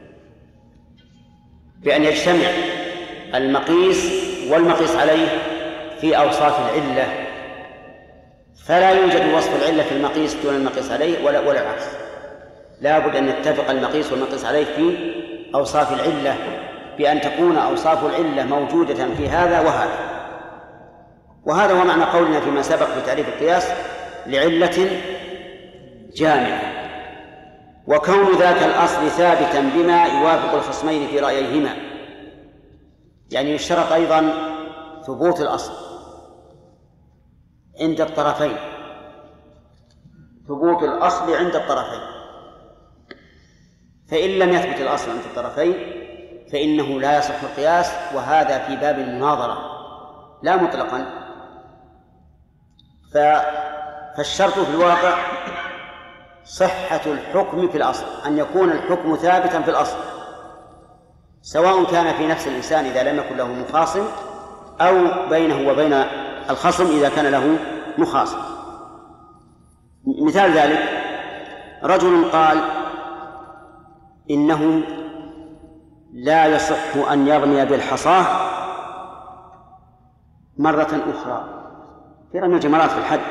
بأن يجتمع المقيس والمقيس عليه في أوصاف العلة، فلا يوجد وصف العلة في المقيس دون المقيس عليه ولا العكس. لا بد أن يتفق المقيس والمقيس عليه في أوصاف العلة، بأن تكون أوصاف العلة موجودة في هذا وهذا. وهذا هو معنى قولنا فيما سبق في تعريف القياس لعلة جامعة. وكون ذاك الأصل ثابتا بما يوافق الخصمين في رأييهما، يعني يشترط أيضا ثبوت الأصل عند الطرفين، ثبوت الأصل عند الطرفين. فإن لم يثبت الأصل عند الطرفين فإنه لا يصح القياس، وهذا في باب المناظرة لا مطلقا. فالشرط في الواقع صحة الحكم في الأصل، أن يكون الحكم ثابتا في الأصل، سواء كان في نفس الإنسان إذا لم يكن له مخاصم، أو بينه وبين الخصم إذا كان له مخاصم. مثال ذلك رجل قال إنه لا يصح أن يرمي بالحصاة مرة أخرى في رمي الجمرات في الحج،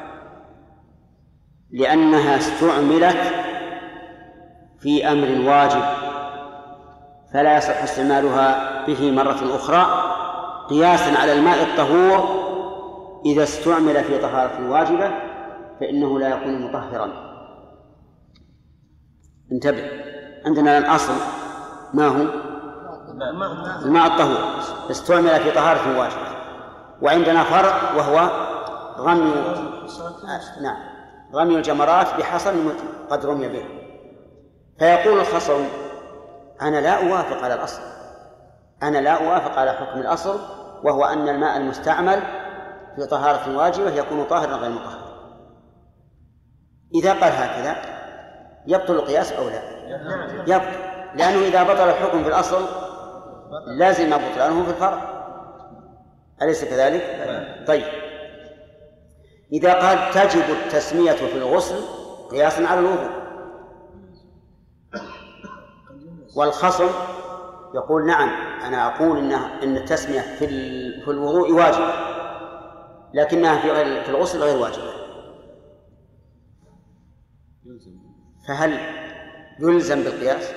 لأنها استعملت في أمر واجب فلا يصح استعمالها به مرة أخرى، قياسا على الماء الطهور إذا استعمل في طهارة واجبة فإنه لا يكون مطهرا. انتبه، عندنا الأصل ما هو؟ الماء الطهور استعمل في طهارة واجبة، وعندنا فرع وهو رمي الجمرات بحصى قد رمي به. فيقول الخصم أنا لا أوافق على الأصل، أنا لا أوافق على حكم الأصل، وهو أن الماء المستعمل في طهارة واجبة يكون طاهرا غير مطهر. إذا قال هكذا يبطل القياس أو لا؟ يبطل، لأنه إذا بطل الحكم في الأصل لازم بطلانه في الفرع، أليس كذلك؟ طيب، إذا قال تجب التسمية في الغسل قياسا على الوضوء، والخصم يقول نعم أنا أقول إن التسمية في الوضوء واجبة لكنها في الغسل غير واجبة. فهل يلزم بالقياس؟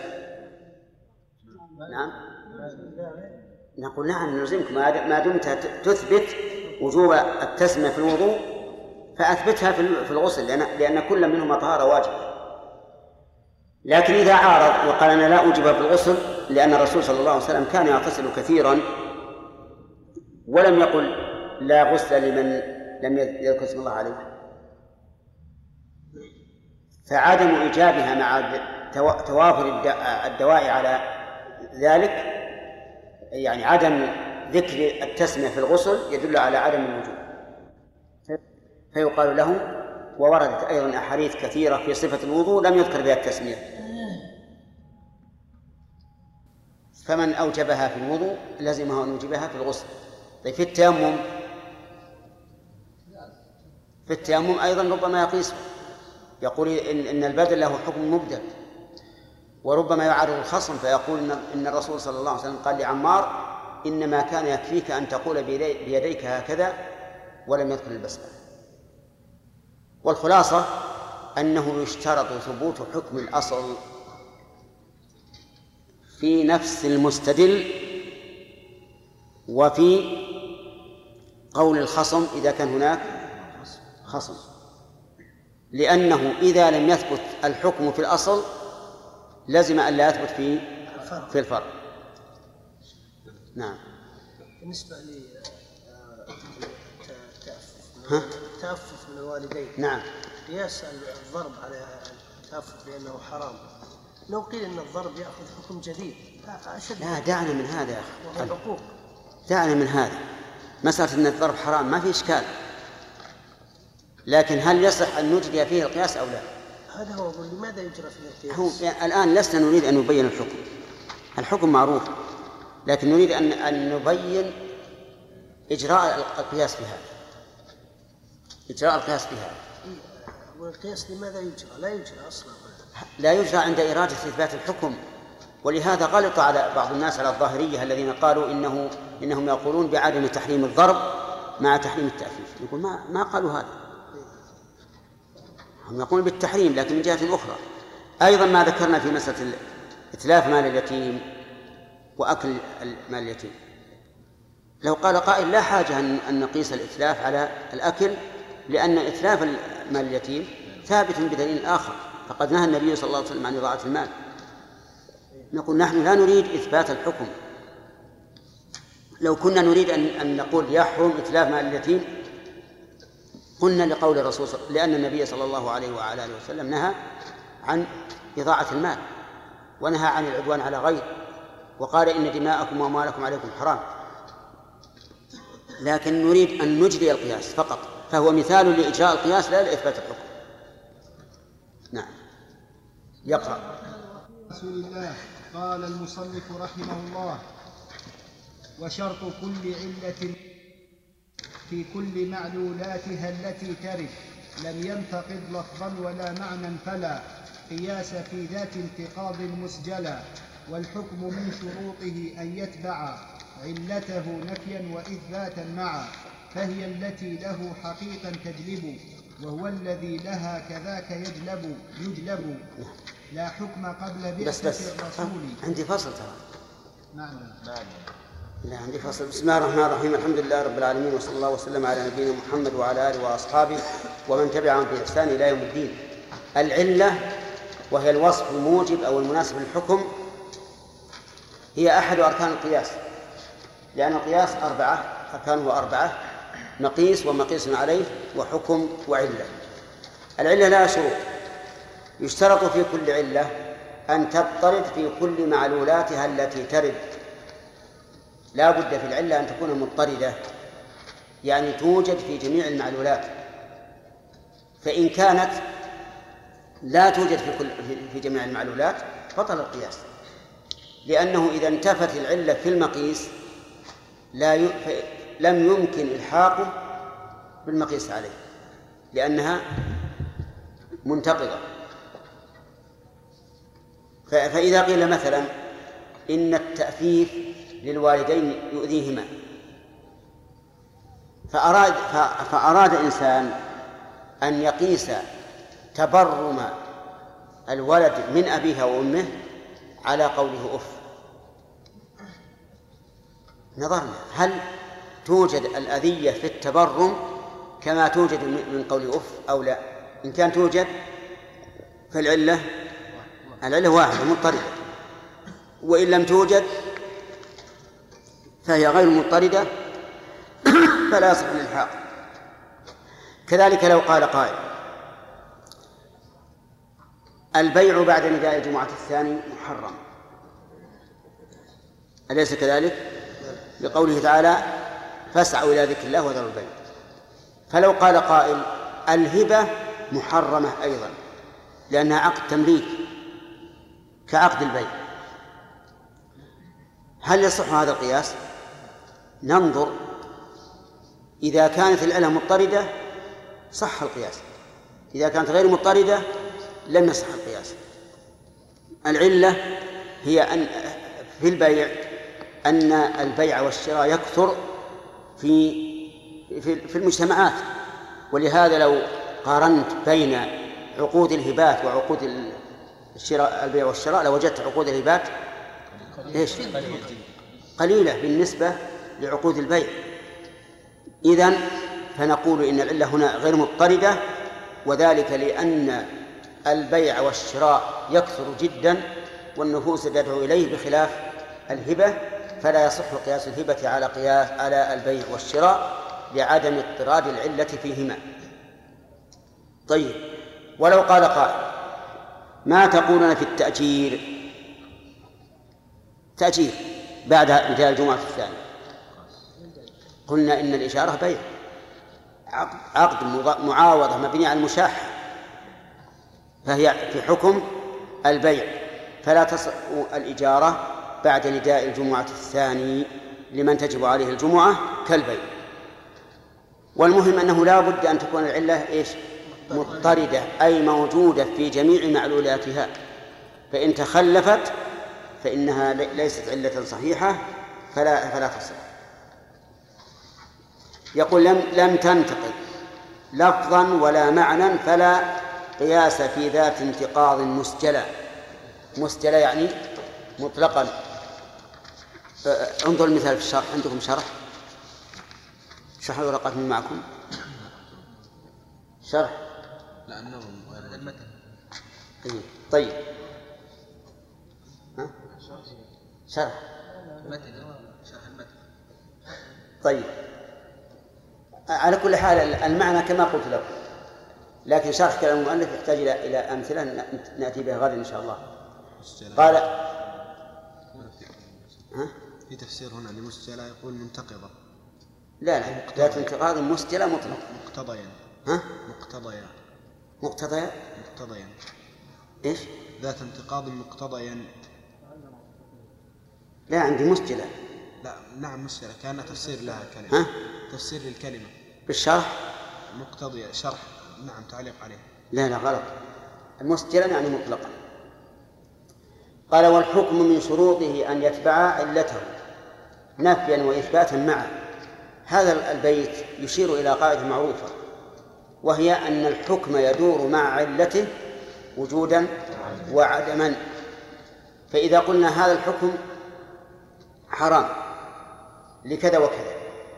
نعم نقول نعم نلزمك ما دمت تثبت وجوب التسمية في الوضوء فأثبتها في الغسل لأن كل منهما طهارة واجبة. لكن إذا عارض وقال أنا لا أوجبها في الغسل لأن الرسول صلى الله عليه وسلم كان يغتسل كثيرا ولم يقل لا غسل لمن لم يذكر اسم الله عليه، فعدم إيجابها مع توافر الدواء على ذلك يعني عدم ذكر التسمية في الغسل يدل على عدم الوجوب، فيقال له ووردت أيضا أحاديث كثيرة في صفة الوضوء لم يذكر بها التسمية، فمن أوجبها في الوضوء لزمه أن يوجبها في الغسل. طيب في التيمم أيضا ربما يقيس يقول إن البدل له حكم مبدل، وربما يعارض الخصم فيقول إن الرسول صلى الله عليه وسلم قال لعمار إنما كان يكفيك أن تقول بيديك هكذا ولم يذكر البسملة. والخلاصة أنه يشترط ثبوت حكم الأصل في نفس المستدل وفي قول الخصم إذا كان هناك خصم، لأنه إذا لم يثبت الحكم في الأصل لازم أن لا يثبت في الفرع. نعم. بالنسبة للتأفف من الوالدين، نعم، قياس الضرب على التأفف لأنه حرام، لو قيل أن الضرب يأخذ حكم جديد لا دعنا من هذا يا أخي، العقوق دعنا من هذا. مسألة أن الضرب حرام ما في إشكال، لكن هل يصح أن نجري فيه القياس أو لا؟ هذا هو أقول لماذا يجرى فيه القياس؟ يعني الآن لسنا نريد أن نبين الحكم معروف، لكن نريد أن نبين إجراء القياس في هذا، إجراء القياس في هذا. والقياس لماذا يجرى؟ لا يجرى أصلا، لا يجرى عند إرادة إثبات الحكم، ولهذا غلط على بعض الناس على الظاهرية الذين قالوا إنهم يقولون بعدم تحريم الضرب مع تحريم التأفيف. يقول ما قالوا هذا، هم يقولون بالتحريم لكن من جهة أخرى. أيضا ما ذكرنا في مسألة إتلاف مال اليتيم وأكل مال اليتيم، لو قال قائل لا حاجة أن نقيس الإتلاف على الأكل لأن إتلاف مال اليتيم ثابت بدليل آخر، فقد نهى النبي صلى الله عليه وسلم عن إضاعة المال. نقول نحن لا نريد إثبات الحكم، لو كنا نريد أن نقول يحرم إتلاف مال اليتيم قلنا لقول الرسول لأن النبي صلى الله عليه وعلى آله وسلم نهى عن إضاعة المال ونهى عن العدوان على غير، وقال إن دماءكم وأموالكم عليكم حرام، لكن نريد أن نجري القياس فقط، فهو مثال لإجراء القياس لا لإثبات الحكم. نعم. يقرأ. رسول الله قال المصنف رحمه الله: وشرط كل علة في كل معلولاتها التي ترد لم ينتقض لفظا ولا معنى فلا قياس في ذات انتقاض مسجلا، والحكم من شروطه أن يتبع علته نفيا وإثباتا معا، فهي التي له حقيقا تجلب، وهو الذي لها كذاك يجلب لا حكم قبل بعثة الرسول. عندي فصل ترى. نعم. لا عندي فصل. بسم الله الرحمن الرحيم، الحمد لله رب العالمين، وصلى الله وسلم على نبينا محمد وعلى آله وأصحابه ومن تبعهم بإحسان إلى يوم الدين. العلة وهي الوصف الموجب أو المناسب للحكم هي أحد أركان القياس، لأن القياس أركانه 4: مقيس ومقيس عليه وحكم وعلة. العلة لها شروط، يشترط في كل علة أن تضطرد في كل معلولاتها التي ترد، لا بد في العلة أن تكون مضطردة، يعني توجد في جميع المعلولات، فإن كانت لا توجد في جميع المعلولات بطل القياس، لأنه إذا انتفت العلة في المقيس لم يمكن إلحاقه بالمقيس عليه، لأنها منتقضة. فإذا قيل مثلا إن التأفيف للوالدين يؤذيهما، فأراد إنسان أن يقيس تبرم الولد من أبيه وأمه على قوله أف، نظرنا هل توجد الأذية في التبرم كما توجد من قول أف أو لا. إن كان توجد فالعلة واحدة مضطردة، وإن لم توجد فهي غير مضطردة فلا يصح الإلحاق. كذلك لو قال قائل البيع بعد نداء الجمعة الثاني محرم، أليس كذلك؟ لقوله تعالى فاسعوا إلى ذكر الله وذروا البيع. فلو قال قائل الهبة محرمة أيضا لأنها عقد تمليك كعقد البيع، هل يصح هذا القياس؟ ننظر، إذا كانت العلة مضطردة صح القياس، إذا كانت غير مضطردة لم يصح القياس. العلة هي أن في البيع أن البيع والشراء يكثر في المجتمعات، ولهذا لو قارنت بين عقود الهبات وعقود البيع والشراء لوجدت عقود الهبات قليلة بالنسبة لعقود البيع. إذن فنقول إن العلة هنا غير مضطردة، وذلك لأن البيع والشراء يكثر جدا والنفوس تدعو إليه بخلاف الهبة، فلا يصح قياس الهبة على البيع والشراء لعدم اضطراد العلة فيهما. طيب، ولو قال قائل ما تقولون في التأجير بعد نداء الجمعة الثاني؟ قلنا إن الإشارة بيع، عقد معاوضة مبني على المشاحة، فهي في حكم البيع، فلا تصح الإجارة بعد نداء الجمعة الثاني لمن تجب عليه الجمعة كالبيع. والمهم أنه لا بد أن تكون العلة مضطردة، أي موجودة في جميع معلولاتها، فإن تخلفت فإنها ليست علة صحيحة فلا تصح. يقول لم تنتقل لفظا ولا معنى فلا قياس في ذات انتقاض مسجلة يعني مطلقا. انظر المثال في الشرح، عندكم شرح ورقات من معكم شرح؟ لا النظم المتن. طيب شرح المتن. طيب، على كل حال المعنى كما قلت لكم، لكن شرح كلام المؤلف يحتاج إلى أمثلة نأتي بها غدا إن شاء الله. قال في تفسير هنا لمسجلة يقول منتقضة. لا ذات انتقاض مسجلة مطلق. مقتضيا إيش؟ ذات انتقاض مقتضيا. لا عندي مسجلة. لا نعم مسجلة كان تفسير لها كلمة. تفسير للكلمة بالشرح مقتضية شرح. نعم تعليق عليه. لا غلط، المسجلة يعني مطلقا. قال والحكم من شروطه أن يتبع علته نفيا وإثباتا معا. هذا البيت يشير إلى قاعدة معروفة، وهي أن الحكم يدور مع علته وجودا وعدما. فإذا قلنا هذا الحكم حرام لكذا وكذا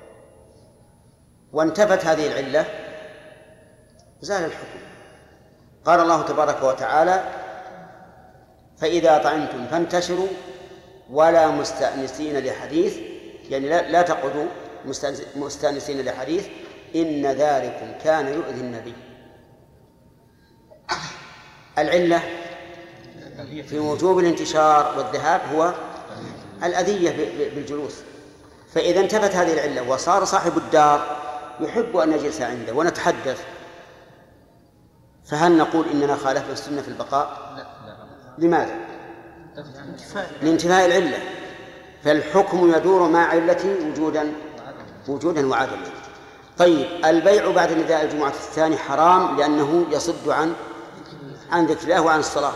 وانتفت هذه العلة زال الحكم. قال الله تبارك وتعالى فإذا طعمتم فانتشروا ولا مستأنسين لحديث، يعني لا تقعدوا مستأنسين لحديث إن ذلكم كان يؤذي النبي. العلة في وجوب الانتشار والذهاب هو الأذية بالجلوس، فإذا انتفت هذه العلة وصار صاحب الدار يحب أن نجلس عنده ونتحدث، فهل نقول إننا خالفنا السنة في البقاء؟ لماذا؟ لانتفاء العلة، فالحكم يدور مع علته وجودا وعدما. طيب البيع بعد نداء الجمعة الثاني حرام لأنه يصد عن ذكر الله وعن الصلاة،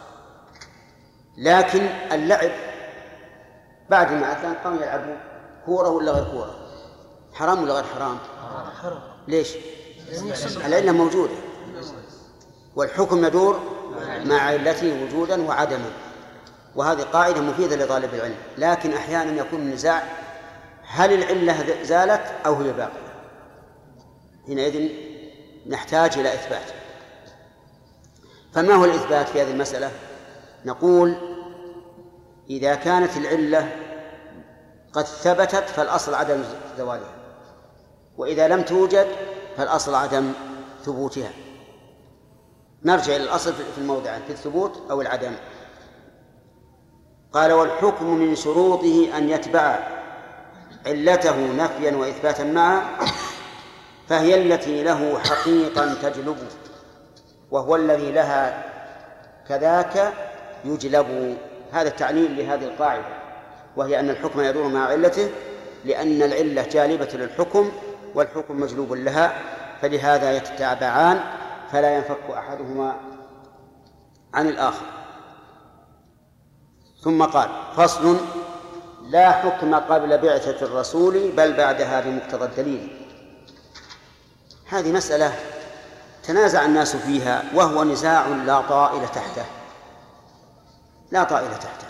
لكن اللعب بعد ما أذن قاموا يلعبوا كورة ولا غير كورة حرام ولا غير حرام؟ حرام. ليش؟ العلة موجودة والحكم يدور مع علته وجودا وعدما، وهذه قاعدة مفيدة لطالب العلم. لكن أحيانا يكون النزاع هل العلة زالت أو هي باقية، حينئذ نحتاج إلى إثبات. فما هو الإثبات في هذه المسألة؟ نقول إذا كانت العلة قد ثبتت فالأصل عدم زوالها، وإذا لم توجد فالأصل عدم ثبوتها. نرجع إلى الأصل في الموضعين، في الثبوت أو العدم. قال والحكم من شروطه أن يتبع علته نفيا وإثباتا معا، فهي التي له حقيقا تجلب، وهو الذي لها كذاك يجلب. هذا التعليل لهذه القاعدة، وهي أن الحكم يدور مع علته، لأن العلة جالبة للحكم والحكم مجلوب لها، فلهذا يتتابعان فلا ينفك أحدهما عن الآخر. ثم قال فصل: لا حكم قبل بعثة الرسول بل بعدها بمقتضى الدليل. هذه مسألة تنازع الناس فيها، وهو نزاع لا طائل تحته، لا طائل تحته.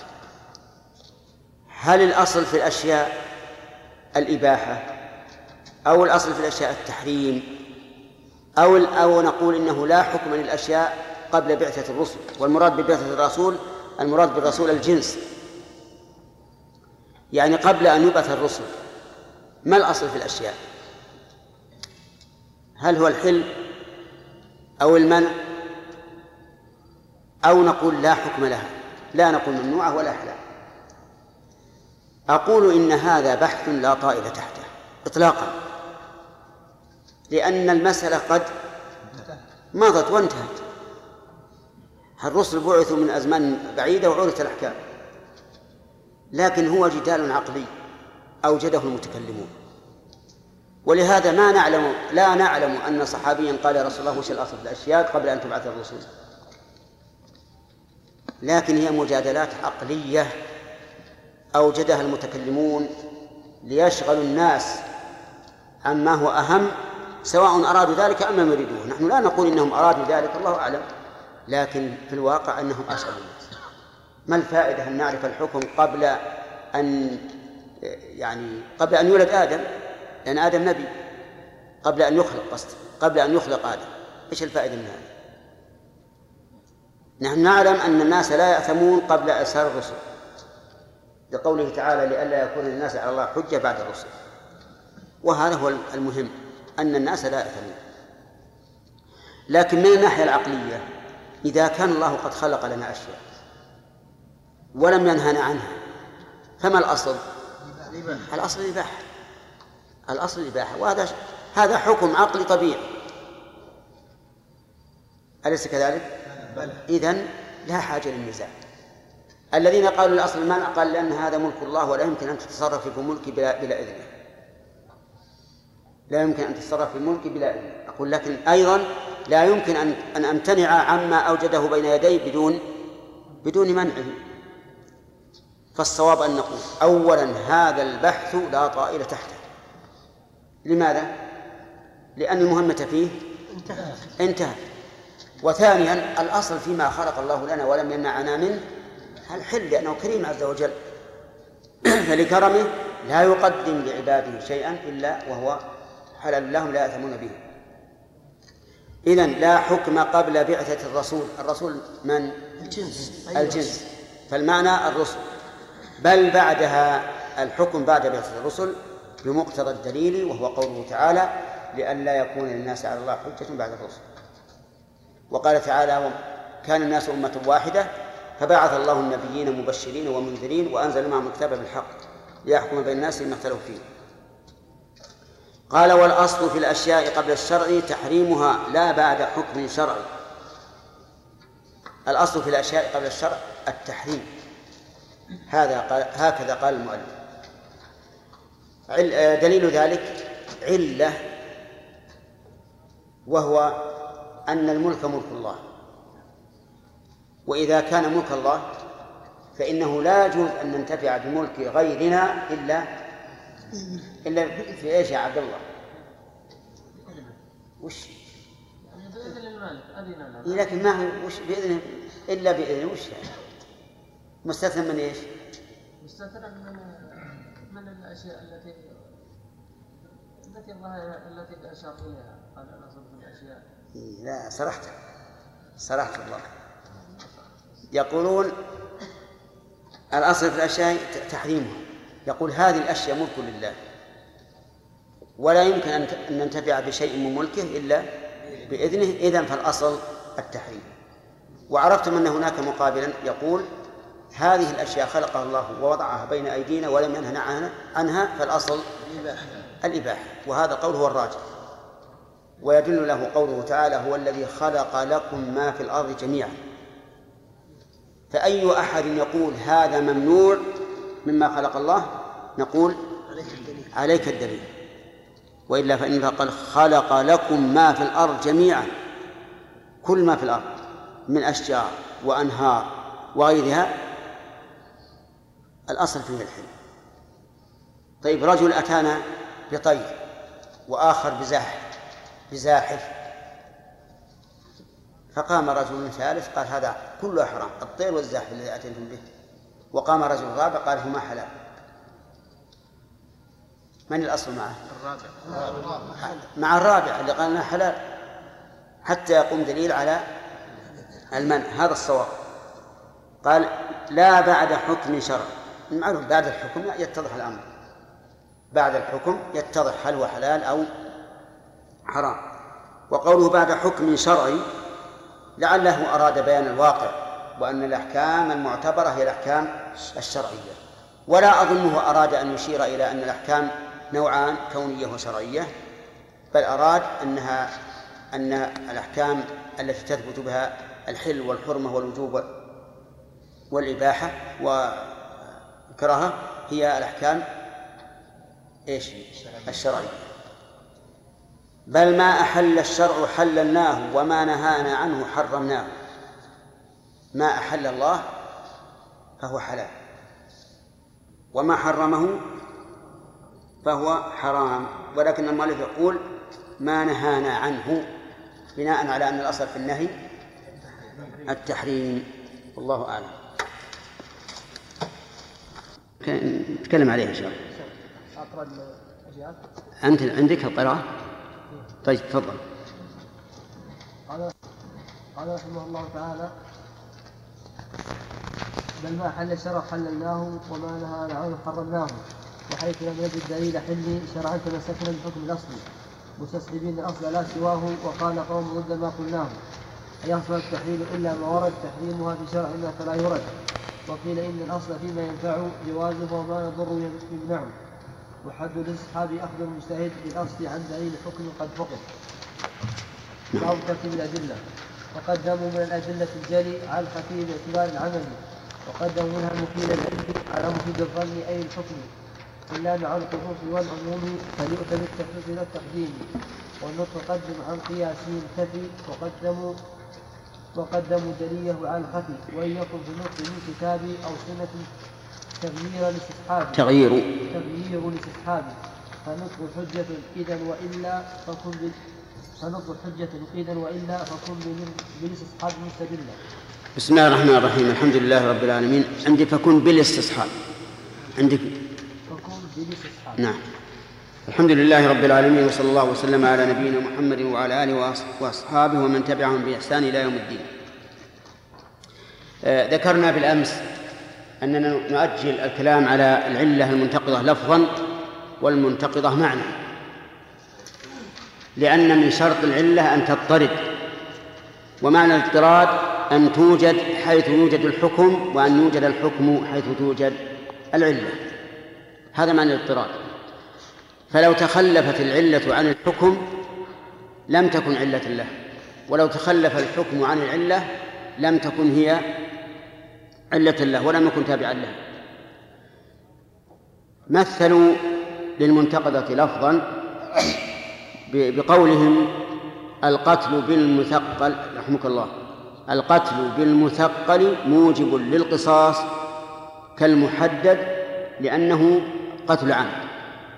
هل الأصل في الأشياء الإباحة، أو الأصل في الأشياء التحريم، أو نقول إنه لا حكم للأشياء قبل بعثة الرسل؟ والمراد ببعثة الرسول المراد بالرسول الجنس، يعني قبل أن يبعث الرسل ما الأصل في الأشياء؟ هل هو الحل أو المنع، أو نقول لا حكم لها، لا نقول ممنوعة ولا حلال؟ أقول إن هذا بحث لا طائل تحته إطلاقا، لأن المسألة قد مضت وانتهت. الرسل بعثوا من أزمان بعيدة وعرفت الأحكام، لكن هو جدال عقلي أوجده المتكلمون. ولهذا لا نعلم أن صحابيا قال يا رسول الله وش الأصل في الأشياء قبل أن تبعث الرسل، لكن هي مجادلات عقلية أوجدها المتكلمون ليشغلوا الناس عما هو أهم، سواء أرادوا ذلك أم لم يريدوه. نحن لا نقول إنهم أرادوا ذلك، الله أعلم، لكن في الواقع أنهم أشغلوا الناس. ما الفائدة أن نعرف الحكم قبل أن يولد آدم، لأن آدم نبي، قبل أن يخلق آدم، إيش الفائدة من هذا؟ نحن نعلم أن الناس لا يأثمون قبل إرسال الرسل، لقوله تعالى لئلا يكون للناس على الله حجة بعد الرسل، وهذا هو المهم، أن الناس لا يأثمون. لكن من الناحية العقلية، إذا كان الله قد خلق لنا أشياء ولم ينهنا عنها، فما الأصل؟ الأصل الإباحة، وهذا حكم عقلي طبيعي، أليس كذلك؟ إذن لا حاجة للنزاع. الذين قالوا الأصل المنع قال لأن هذا ملك الله ولا يمكن أن تتصرف في ملكي بلا إذنه، لا يمكن أن تتصرف في الملك بلا إذنه. أقول لكن أيضا لا يمكن أن أمتنع عما أوجده بين يدي بدون منعه. فالصواب أن نقول أولا هذا البحث لا طائل تحته. لماذا؟ لأن المهمة فيه انتهت. وثانيا الأصل فيما خلق الله لنا ولم يمنعنا منه الحل، لأنه كريم عز وجل، فلكرمه لا يقدم لعباده شيئا إلا وهو حلال لهم لا يأثمون به. إذن لا حكم قبل بعثة الرسول من؟ الجنس، فالمعنى الرسل، بل بعدها الحكم بعد بعثة الرسل بمقتضى الدليل، وهو قوله تعالى لئلا يكون للناس على الله حجة بعد الرسل. وقال تعالى كان الناس أمة واحدة فبعث الله النبيين مبشرين ومنذرين وأنزل معهم الكتاب بالحق ليحكم بين الناس فيما اختلفوا فيه. قال والأصل في الأشياء قبل الشرع تحريمها لا بعد حكم شرعي. الأصل في الأشياء قبل الشرع التحريم، هكذا قال المؤلف. دليل ذلك علة وهو أن الملك ملك الله، وإذا كان ملك الله فإنه لا يجوز أن ننتفع بملك غيرنا إلا في إيش يا عبد الله؟ وش؟ بإذن المالك أذن له. لكن ما هو وش بإذن إلا بإذن وش يعني؟ مستثنى من إيش؟ مستثنى من الأشياء التي أشار إليها، قال الأصل في الأشياء. لا صرحت الله. يقولون الأصل في الأشياء تحريمها، يقول هذه الأشياء ملك لله ولا يمكن أن ننتفع بشيء من ملكه إلا بإذنه، إذن فالأصل التحريم. وعرفتم أن هناك مقابلا يقول هذه الأشياء خلقها الله ووضعها بين أيدينا ولم ينهنا عنها فالأصل الإباحة، وهذا قول هو الراجح. ويدل له قوله تعالى هو الذي خلق لكم ما في الأرض جميعا. فأي أحد يقول هذا ممنوع مما خلق الله نقول عليك الدليل، وإلا فإن قال خلق لكم ما في الأرض جميعا، كل ما في الأرض من أشجار وأنهار وغيرها الأصل فيه الحل. طيب رجل أتانا بطير وآخر بزاحف، فقام رجل ثالث قال هذا كله حرام، الطير والزاحف الذي أتيتم به. وقام رجل رابع قال هما حلال. من الأصل معه؟ مع الرابع اللي قال لنا حلال حتى يقوم دليل على المنع. هذا الصواب. قال لا بعد حكم شرعي. المعلوم بعد الحكم يتضح الأمر، بعد الحكم يتضح هل هو حلال أو حرام. وقوله بعد حكم شرعي لعله أراد بيان الواقع، وأن الأحكام المعتبرة هي الأحكام الشرعية، ولا أظنه أراد أن يشير إلى أن الأحكام نوعان كونية وشرعية، بل أراد أن الأحكام التي تثبت بها الحل والحرمة والوجوب والإباحة والكراهة هي الأحكام الشرعية. بل ما أحل الشرع حللناه وما نهانا عنه حرمناه. ما أحل الله فهو حلال، وما حرمه فهو حرام. ولكن المؤلف يقول ما نهانا عنه بناء على أن الأصل في النهي التحريم. والله أعلم. نتكلم عليه إن شاء الله. أنت عندك القراءة؟ طيب تفضل. قال رحمه الله تعالى بل ما حل الشرع حللناه وما نهى عنه حرمناه، وحيث لم يجد دليل حل شرعا تمسكنا بالحكم الأصلي مستصحبين الأصل لا سواه. وقال قوم ضد ما قلناه يحصل التحليل إلا ما ورد تحريمها في شرعنا فلا يرد. وقيل إن الأصل فيما ينفع جوازه وما يضر يمنعه، وحد الاستصحاب أخذ المجتهد بالأصل عن دليل حكم قد فقد. باب ترتيب الأدلة. وقدموا من الأدلة الجلي على الخفي باعتبار العمل، وقدموا منها المفيد العلم على مفيد الظن أي الحكم، إلا مع الخصوص والعموم فليؤتى بالتخصيص إلى التقديم، والنطق قدم عن قياسه الكفي. وقدموا دليله على الخفي، وإن يكن في النطق من كتاب أو سنة تغيير لاستصحابه فنطق حجة إذا وإلا فكن بالاستصحاب مستدلا. بسم الله الرحمن الرحيم. الحمد لله رب العالمين. عندي فكن بالاستصحاب، عندك فكن بالاستصحاب. نعم. الحمد لله رب العالمين، وصلى الله وسلم على نبينا محمد وعلى آله وأصحابه ومن تبعهم بإحسان إلى يوم الدين. ذكرنا بالأمس أننا نؤجل الكلام على العلة المنتقضة لفظا والمنتقضة معنى، لأن من شرط العلة أن تضطرد، ومعنى الاضطراد أن توجد حيث يوجد الحكم، وأن يوجد الحكم حيث توجد العلة. هذا معنى الاضطراد. فلو تخلفت العلة عن الحكم لم تكن علة له، ولو تخلف الحكم عن العلة لم تكن هي علة له ولم يكن تابعا له. مثلوا للمنتقدة لفظا بقولهم القتل بالمثقل رحمك الله، القتل بالمثقل موجب للقصاص كالمحدد لأنه قتل عمد.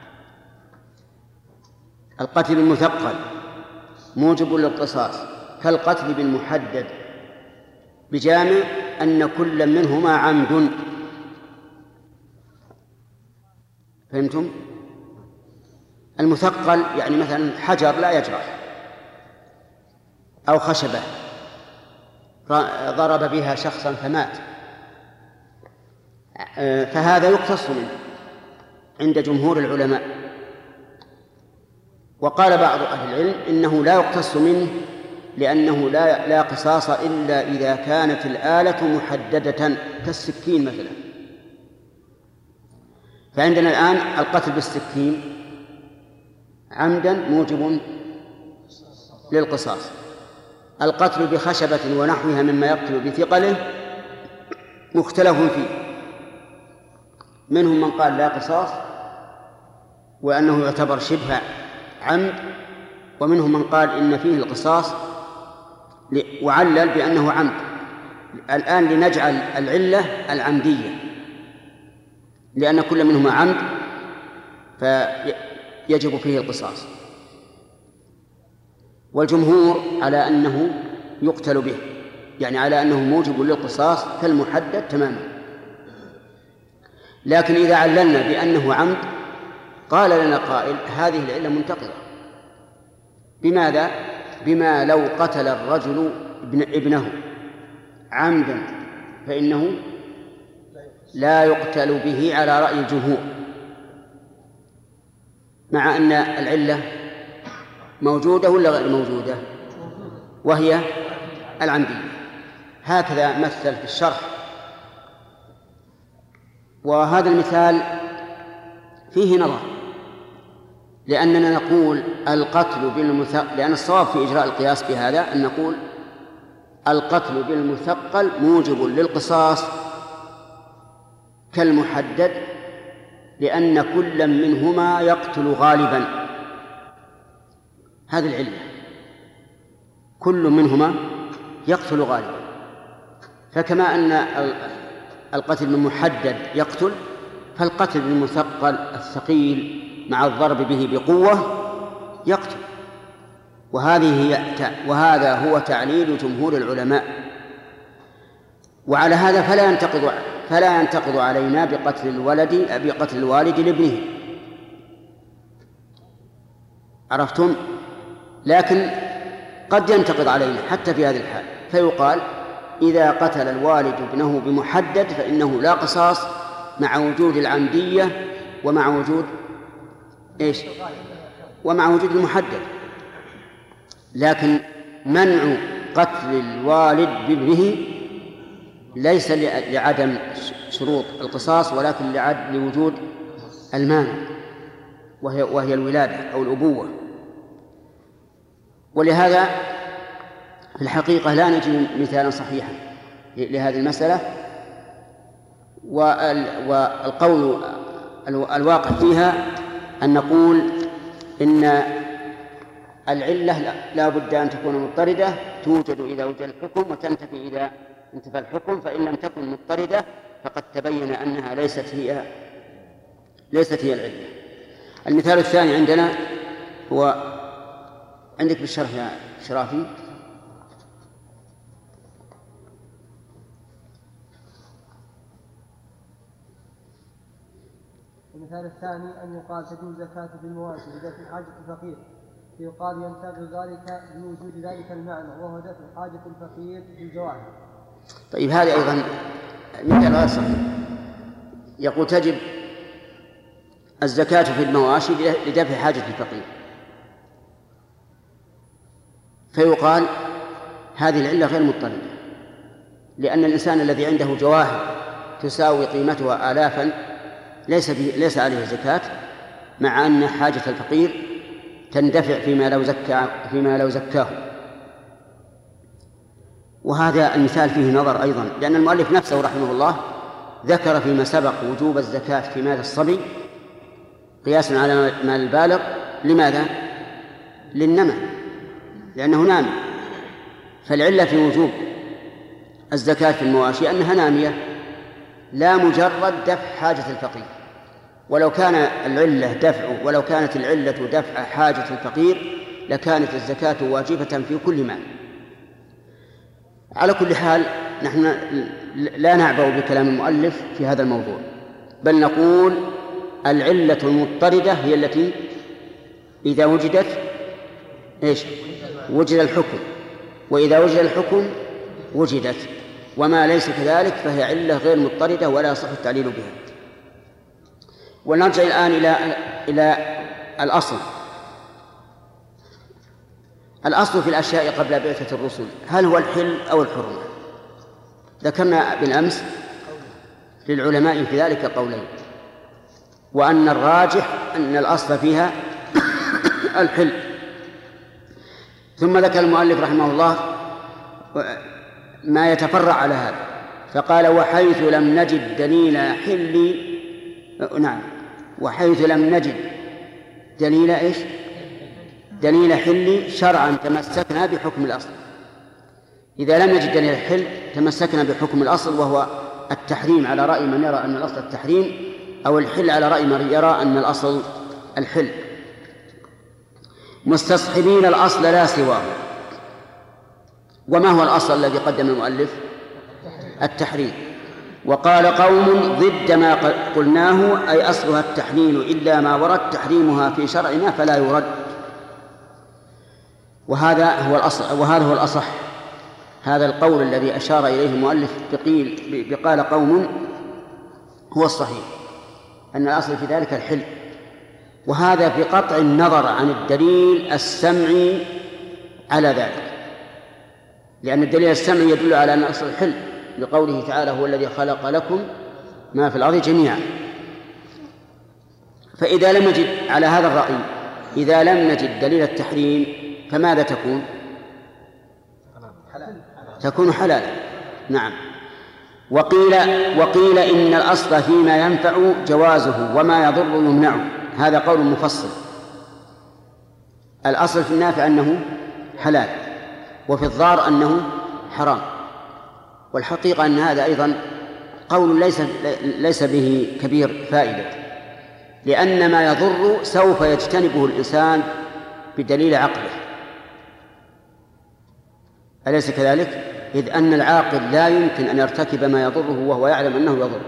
القتل بالمثقل موجب للقصاص كالقتل بالمحدد، بجامع أن كل منهما عمد. فهمتم؟ المثقل يعني مثلا حجر لا يجرح، أو خشبة ضرب بها شخصا فمات، فهذا يقتص منه عند جمهور العلماء. وقال بعض أهل العلم إنه لا يقتص منه لأنه لا قصاص إلا إذا كانت الآلة محددة كالسكين مثلا. فعندنا الآن القتل بالسكين عمدا موجب للقصاص. القتل بخشبة ونحوها مما يقتل بثقله مختلف فيه، منهم من قال لا قصاص وأنه يعتبر شبه عمد، ومنهم من قال إن فيه القصاص وعلل بأنه عمد. الآن لنجعل العلة العمدية لأن كل منهما عمد فيجب فيه القصاص، والجمهور على أنه يقتل به، يعني على أنه موجب للقصاص كالمحدد تماما. لكن إذا عللنا بأنه عمد قال لنا قائل هذه العلة منتقضة. بماذا؟ بما لو قتل الرجل ابنه عمدا فإنه لا يقتل به على رأي الجمهور، مع أن العلة موجودة ولا غير موجودة، وهي العمدية. هكذا مثل في الشرح. وهذا المثال فيه نظر، لأننا نقول القتل بالمثقل، لأن الصواب في إجراء القياس بهذا أن نقول القتل بالمثقل موجب للقصاص كالمحدد لأن كل منهما يقتل غالبا. هذه العلة، كل منهما يقتل غالبا. فكما أن القتل بالمحدد يقتل، فالقتل بالمثقل الثقيل مع الضرب به بقوة يقتل. وهذا هو تعليل جمهور العلماء. وعلى هذا فلا ينتقض علينا بقتل الوالد لابنه. عرفتم؟ لكن قد ينتقض علينا حتى في هذه الحال، فيقال إذا قتل الوالد ابنه بمحدد فإنه لا قصاص مع وجود العمدية ومع وجود ومع وجود المحدد. لكن منع قتل الوالد بابنه ليس لعدم شروط القصاص، ولكن لوجود المانع وهي الولادة أو الأبوة. ولهذا في الحقيقة لا نجد مثالا صحيحا لهذه المسألة. والقول الواقع فيها أن نقول إن العلة لا بد أن تكون مضطردة، توجد إذا وجد الحكم وتنتفي إذا انتفى الحكم، فإن لم تكن مضطردة فقد تبين أنها ليست هي العلة. المثال الثاني عندنا هو عندك بالشرح يا شرافي. المثال الثاني أن يقال تجوز زكاة بالمواشي لدفع حاجة الفقير، فيقال ينتقض ذلك بوجود ذلك المعنى وهو دفع حاجة الفقير بالجواهر. طيب هذا أيضا مثال غير صحيح. يقول تجب الزكاة في المواشي لدفع حاجة الفقير، فيقال هذه العلة غير مضطردة، لأن الإنسان الذي عنده جواهر تساوي قيمتها آلافا ليس عليه زكاة، مع أن حاجة الفقير تندفع فيما لو زكاه. وهذا المثال فيه نظر أيضا، لأن المؤلف نفسه رحمه الله ذكر فيما سبق وجوب الزكاة في مال الصبي قياسا على مال البالغ. لماذا؟ للنمى، لأنه نامي. فالعلة في وجوب الزكاة في المواشي أنها نامية، لا مجرد دفع حاجة الفقير. ولو كانت العلة دفع حاجة الفقير لكانت الزكاة واجبة في كل مال. على كل حال نحن لا نعبأ بكلام المؤلف في هذا الموضوع، بل نقول العلة المضطردة هي التي إذا وجدت وجد الحكم، وإذا وجد الحكم وجدت، وما ليس كذلك فهي علة غير مضطردة ولا يصح التعليل بها. ونرجع الآن إلى الأصل. الأصل في الأشياء قبل بعثة الرسل هل هو الحل أو الحرمة؟ ذكرنا بالأمس للعلماء في ذلك قولين، وأن الراجح أن الأصل فيها الحل. ثم ذكر المؤلف رحمه الله ما يتفرع على هذا، فقال وحيث لم نجد وحيث لم نجد دليل حل شرعا تمسكنا بحكم الأصل. إذا لم نجد دليل الحل تمسكنا بحكم الأصل، وهو التحريم على رأي من يرى أن الأصل التحريم، أو الحل على رأي من يرى أن الأصل الحل، مستصحبين الأصل لا سواه. وما هو الأصل الذي قدم المؤلف؟ التحريم. وقال قوم ضد ما قلناه أي أصلها التحليل إلا ما ورد تحريمها في شرعنا فلا يرد. وهذا هو الأصل، وهذا هو الأصح. هذا القول الذي أشار إليه المؤلف بقال قوم هو الصحيح، أن الأصل في ذلك الحل، وهذا بقطع النظر عن الدليل السمعي على ذلك، لأن الدليل السمعي يدل على أن أصل الحل لقوله تعالى هو الذي خلق لكم ما في الأرض جميعا. فإذا لم نجد على هذا الرأي، إذا لم نجد دليل التحريم فماذا تكون؟ تكون حلالا. نعم. وقيل إن الأصل فيما ينفع جوازه وما يضر يمنعه. هذا قول مفصل. الأصل في النافع أنه حلال، وفي الضار أنه حرام. والحقيقة أن هذا أيضا قول ليس به كبير فائدة، لأن ما يضر سوف يجتنبه الإنسان بدليل عقله، أليس كذلك؟ إذ أن العاقل لا يمكن أن يرتكب ما يضره وهو يعلم أنه يضر.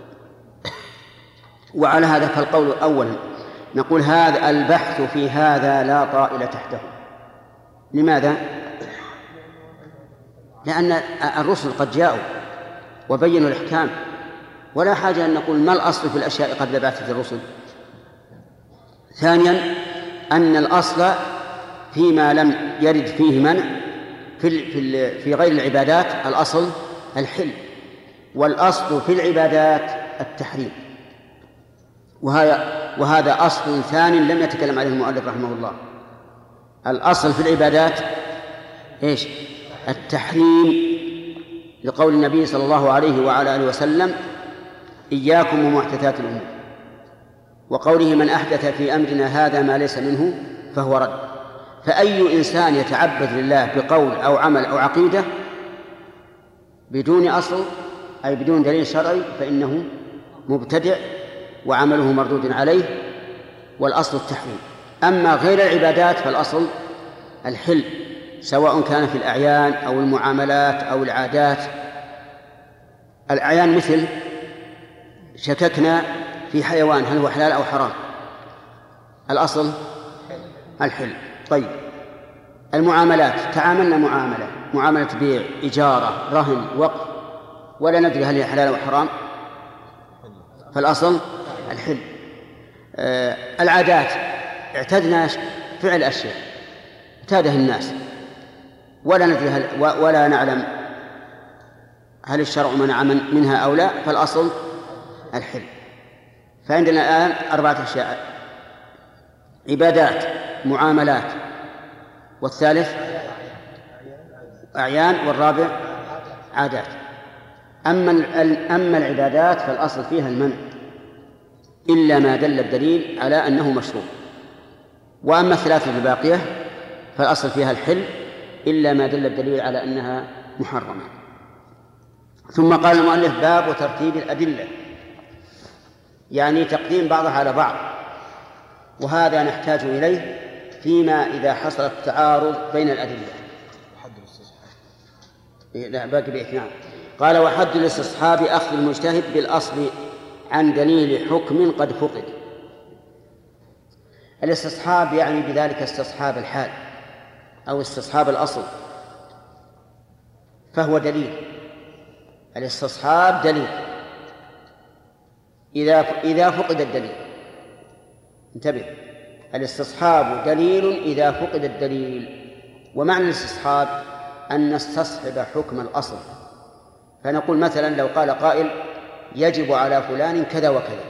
وعلى هذا فالقول أولا نقول هذا البحث في هذا لا طائل تحته. لماذا؟ لأن الرسل قد جاءوا وبينوا الأحكام، ولا حاجة أن نقول ما الأصل في الأشياء قبل بعثة الرسل. ثانيا أن الأصل فيما لم يرد فيه منع في غير العبادات الأصل الحل، والأصل في العبادات التحريم. وهذا أصل ثاني لم يتكلم عليه المؤلف رحمه الله. الأصل في العبادات إيش؟ التحريم، لقول النبي صلى الله عليه وعلى آله وسلم إياكم ومحدثات الأمور، وقوله من أحدث في أمرنا هذا ما ليس منه فهو رد. فأي إنسان يتعبد لله بقول أو عمل أو عقيدة بدون أصل أي بدون دليل شرعي فإنه مبتدع وعمله مردود عليه، والأصل التحريم. أما غير العبادات فالأصل الحل، سواء كان في الأعيان أو المعاملات أو العادات. الأعيان مثل شككنا في حيوان هل هو حلال أو حرام، الأصل الحل. طيب المعاملات، تعاملنا معاملة بيع، إجارة، رهن، وقف، ولا ندري هل هي حلال أو حرام، فالأصل الحل. العادات، اعتدنا فعل أشياء اعتاده الناس ولا ندري ولا نعلم هل الشرع منع منها أو لا، فالأصل الحل. فعندنا الآن 4 أشياء: عبادات، معاملات، والثالث أعيان، والرابع عادات. أما العبادات فالأصل فيها المنع إلا ما دل الدليل على أنه مشروع. وأما الثلاثة الباقية فالأصل فيها الحل إلا ما دل الدليل على أنها محرمة. ثم قال المؤلف: باب ترتيب الأدلة، يعني تقديم بعضها على بعض، وهذا نحتاج إليه فيما إذا حصل التعارض بين الأدلة. لا باقي بإثنان. قال: وحد الاستصحاب أخذ المجتهد بالأصل عن دليل حكم قد فقد. الاستصحاب يعني بذلك استصحاب الحال أو استصحاب الأصل، فهو دليل. الاستصحاب دليل إذا فقد الدليل. انتبه، الاستصحاب دليل إذا فقد الدليل. ومعنى الاستصحاب أن نستصحب حكم الأصل، فنقول مثلا لو قال قائل: يجب على فلان كذا وكذا،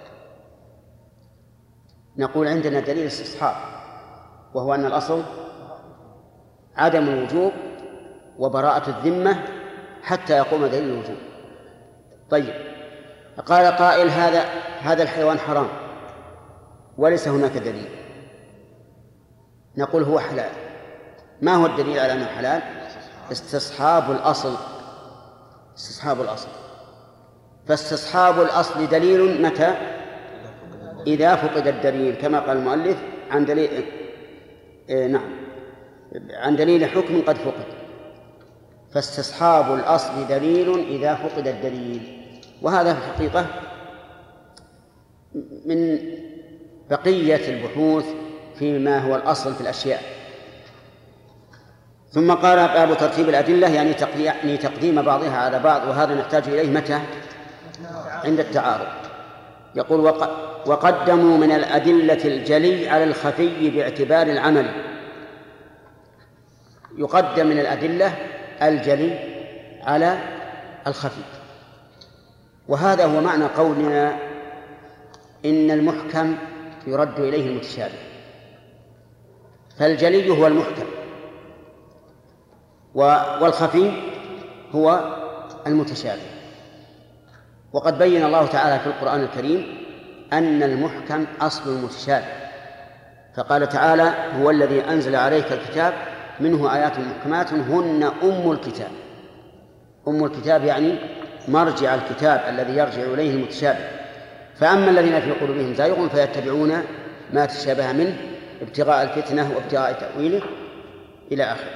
نقول عندنا دليل استصحاب، وهو أن الأصل عدم الوجوب وبراءة الذمة حتى يقوم دليل الوجوب. طيب، قال قائل: هذا الحيوان حرام وليس هناك دليل، نقول هو حلال. ما هو الدليل على أنه حلال؟ استصحاب الأصل. استصحاب الأصل. فاستصحاب الأصل دليل متى؟ إذا فقد الدليل، كما قال المؤلف: عن دليل عن دليل حكم قد فقد. فاستصحاب الأصل دليل إذا فقد الدليل. وهذا في الحقيقة من بقية البحوث فيما هو الأصل في الأشياء. ثم قال: باب ترتيب الأدلة، يعني تقديم بعضها على بعض، وهذا نحتاج إليه متى؟ عند التعارض. يقول: وقدموا من الأدلة الجلي على الخفي باعتبار العمل. يقدم من الأدلة الجلي على الخفي، وهذا هو معنى قولنا إن المحكم يرد إليه المتشابه. فالجلي هو المحكم، والخفي هو المتشابه. وقد بين الله تعالى في القرآن الكريم أن المحكم أصل المتشابه، فقال تعالى: هو الذي أنزل عليك الكتاب منه آيات محكمات هن أم الكتاب. أم الكتاب يعني مرجع الكتاب الذي يرجع إليه المتشابه. فأما الذين في قلوبهم زيغ فيتبعون ما تشابه منه ابتغاء الفتنة وابتغاء تأويله إلى آخره.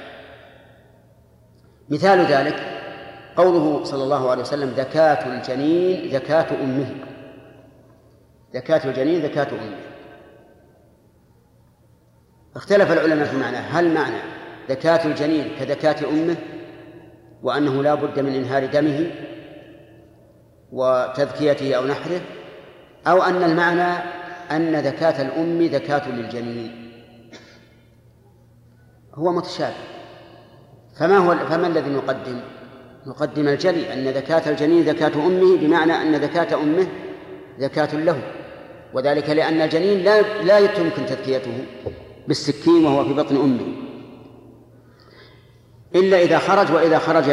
مثال ذلك قوله صلى الله عليه وسلم: زكاة الجنين زكاة أمه. زكاة الجنين زكاة أمه. اختلف العلماء في معنى: هل معنى زكاة الجنين كزكاة أمه وأنه لا بد من إنهار دمه وتذكيته أو نحره، أو أن المعنى أن زكاة الأم زكاة للجنين؟ هو متشابه. فما الذي نقدم؟ نقدم الجلي، أن زكاة الجنين زكاة أمه، بمعنى أن زكاة أمه زكاة له، وذلك لأن الجنين لا يمكن تذكيته بالسكين وهو في بطن أمه إلا إذا خرج، وإذا خرج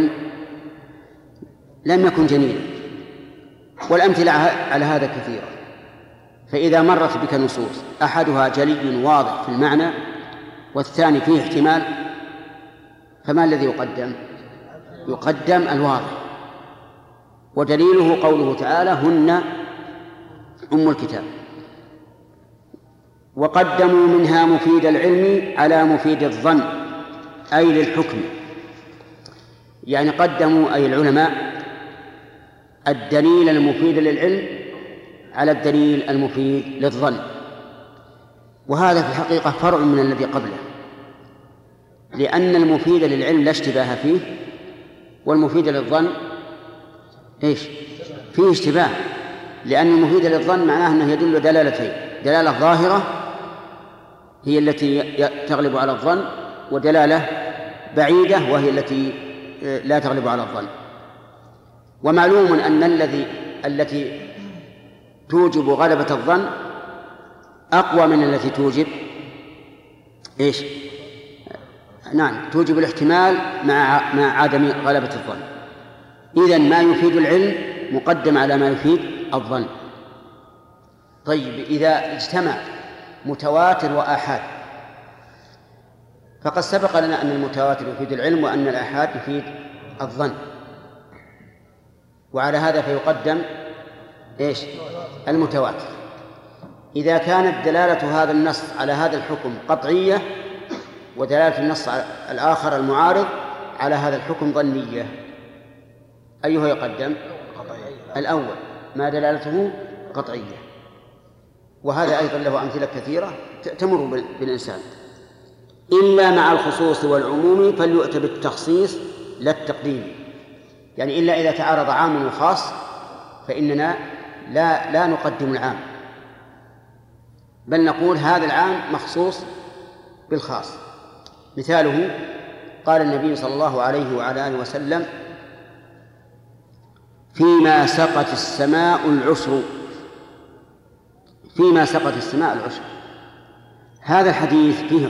لم يكن جنينا. والأمثلة على هذا كثيرة. فإذا مرت بك نصوص أحدها جلي واضح في المعنى والثاني فيه احتمال، فما الذي يقدم؟ يقدم الواضح. ودليله قوله تعالى: هن أم الكتاب. وقدموا منها مفيد العلم على مفيد الظن، أي للحكم. يعني قدموا أي العلماء الدليل المفيد للعلم على الدليل المفيد للظن. وهذا في الحقيقة فرع من الذي قبله، لأن المفيد للعلم لا اشتباه فيه، والمفيد للظن فيه اشتباه. لأن المفيد للظن معناه أنه يدل دلالتين: دلالة ظاهرة هي التي تغلب على الظن، ودلالة بعيدة وهي التي لا تغلب على الظن. ومعلوم أن التي توجب غلبة الظن أقوى من التي توجب توجب الاحتمال مع عدم غلبة الظن. إذن ما يفيد العلم مقدم على ما يفيد الظن. طيب، إذا اجتمع متواتر وآحاد فقد سبق لنا أن المتواتر يفيد العلم وأن الآحاد يفيد الظن، وعلى هذا فيقدم إيش؟ المتواتر. إذا كانت دلالة هذا النص على هذا الحكم قطعية ودلالة النص الآخر المعارض على هذا الحكم ظنية، أيها يقدم؟ الأول ما دلالته قطعية. وهذا أيضا له أمثلة كثيرة تمر بالإنسان. إلا مع الخصوص والعموم فليؤتى بالتخصيص لا التقديم، يعني إلا إذا تعارض عام وخاص فإننا لا نقدم العام، بل نقول هذا العام مخصوص بالخاص. مثاله قال النبي صلى الله عليه وعلى آله وسلم: فيما سقت السماء العشر، فيما سقت السماء العشر. هذا الحديث فيه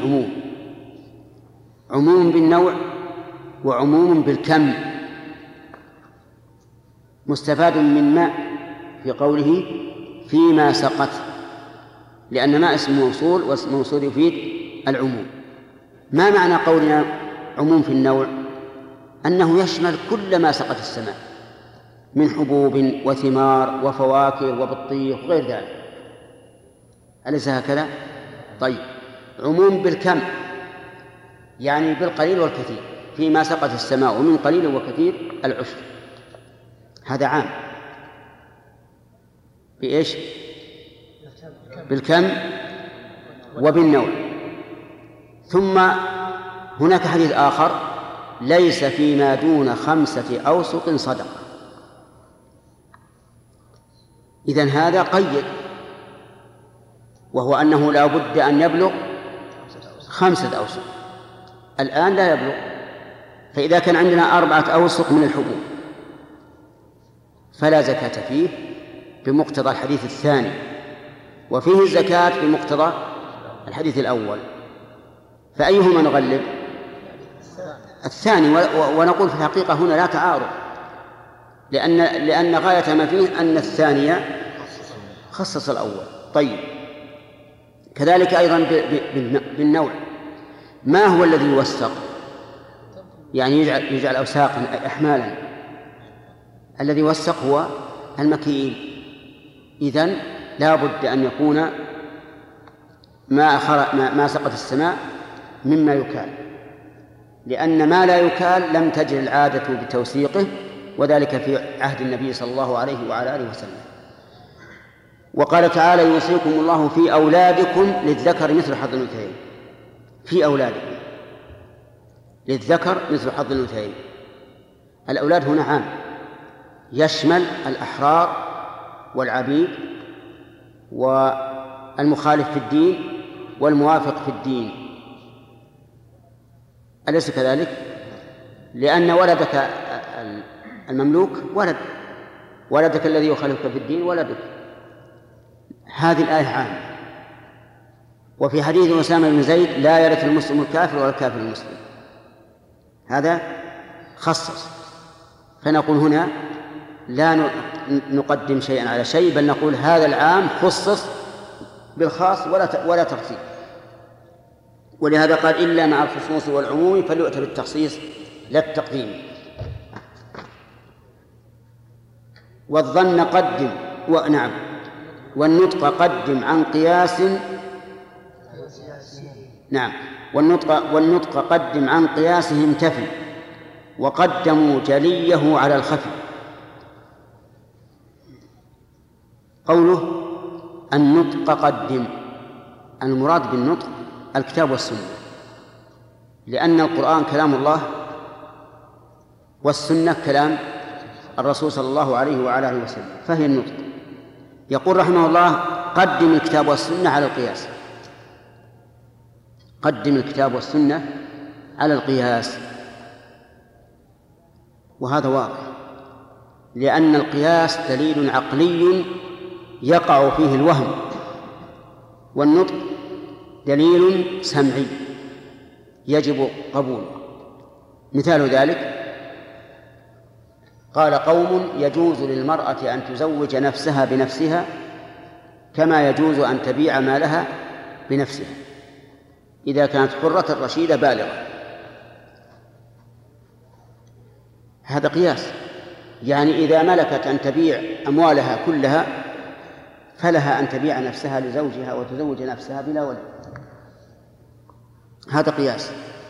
عموم بالنوع وعموم بالكم، مستفاد من ماء في قوله فيما سقت، لأن ماء اسم موصول، واسم موصول يفيد العموم. ما معنى قولنا عموم في النوع؟ أنه يشمل كل ما سقت السماء من حبوب وثمار وفواكه وبطيخ وغير ذلك، أليس هكذا؟ طيب، عموم بالكم يعني بالقليل والكثير، فيما سقت السماء من قليل وكثير العشر، هذا عام. بإيش؟ بالكم وبالنوع. ثم هناك حديث آخر: ليس فيما دون 5 أوسق صدقة. إذن هذا قيد، وهو أنه لا بد أن يبلغ 5 أوسق. الآن لا يبلغ، فإذا كان عندنا 4 أوسق من الحبوب فلا زكاة فيه بمقتضى الحديث الثاني، وفيه الزكاة بمقتضى الحديث الأول، فأيهما نغلب؟ الثاني. ونقول في الحقيقة هنا لا تعارض، لأن غاية ما فيه أن الثانية خصص الأول. طيب، كذلك أيضا بالنوع. ما هو الذي يوثق؟ يعني يجعل أوساقا أحمالا. الذي يوثق هو المكيل. إذن لا بد أن يكون ما سقط السماء مما يكال، لأن ما لا يكال لم تجر العادة بتوثيقه، وذلك في عهد النبي صلى الله عليه وعلى آله وسلم. وقال تعالى: يوصيكم الله في أولادكم للذكر مثل حظ الأنثيين. في أولادكم للذكر مثل حظ الأنثيين. الأولاد هنا عام، يشمل الأحرار والعبيد والمخالف في الدين والموافق في الدين، أليس كذلك؟ لأن ولدك المملوك ولدك الذي يخالفك في الدين ولدك. هذه الآية عامة. وفي حديث أسامة بن زيد: لا يرث المسلم الكافر ولا الكافر المسلم. هذا خصص. فنقول هنا لا نقدم شيئا على شيء، بل نقول هذا العام خصص بالخاص ولا تخصيص. ولهذا قال: إلا مع الخصوص والعموم فليؤتى بالتخصيص لا التقديم. والظن قدم ونعم والنطق قدم عن قياس. نعم، والنطق قدم عن قياسه انتفي، وقدموا جليه على الخفي. قوله النطق قدم، المراد بالنطق الكتاب والسنة، لأن القرآن كلام الله والسنة كلام الرسول صلى الله عليه وعلى آله وسلم، فهي النطق. يقول رحمه الله: قدم الكتاب والسنة على القياس. قدم الكتاب والسنة على القياس، وهذا واضح، لأن القياس دليل عقلي يقع فيه الوهم، والنطق دليل سمعي يجب قبوله. مثال ذلك: قال قوم: يجوز للمرأة أن تزوج نفسها بنفسها كما يجوز أن تبيع مالها بنفسها. إذا كانت حرة رشيدة بالغة. هذا قياس، يعني إذا ملكت أن تبيع أموالها كلها فلها أن تبيع نفسها لزوجها وتزوج نفسها بلا ولد. هذا قياس،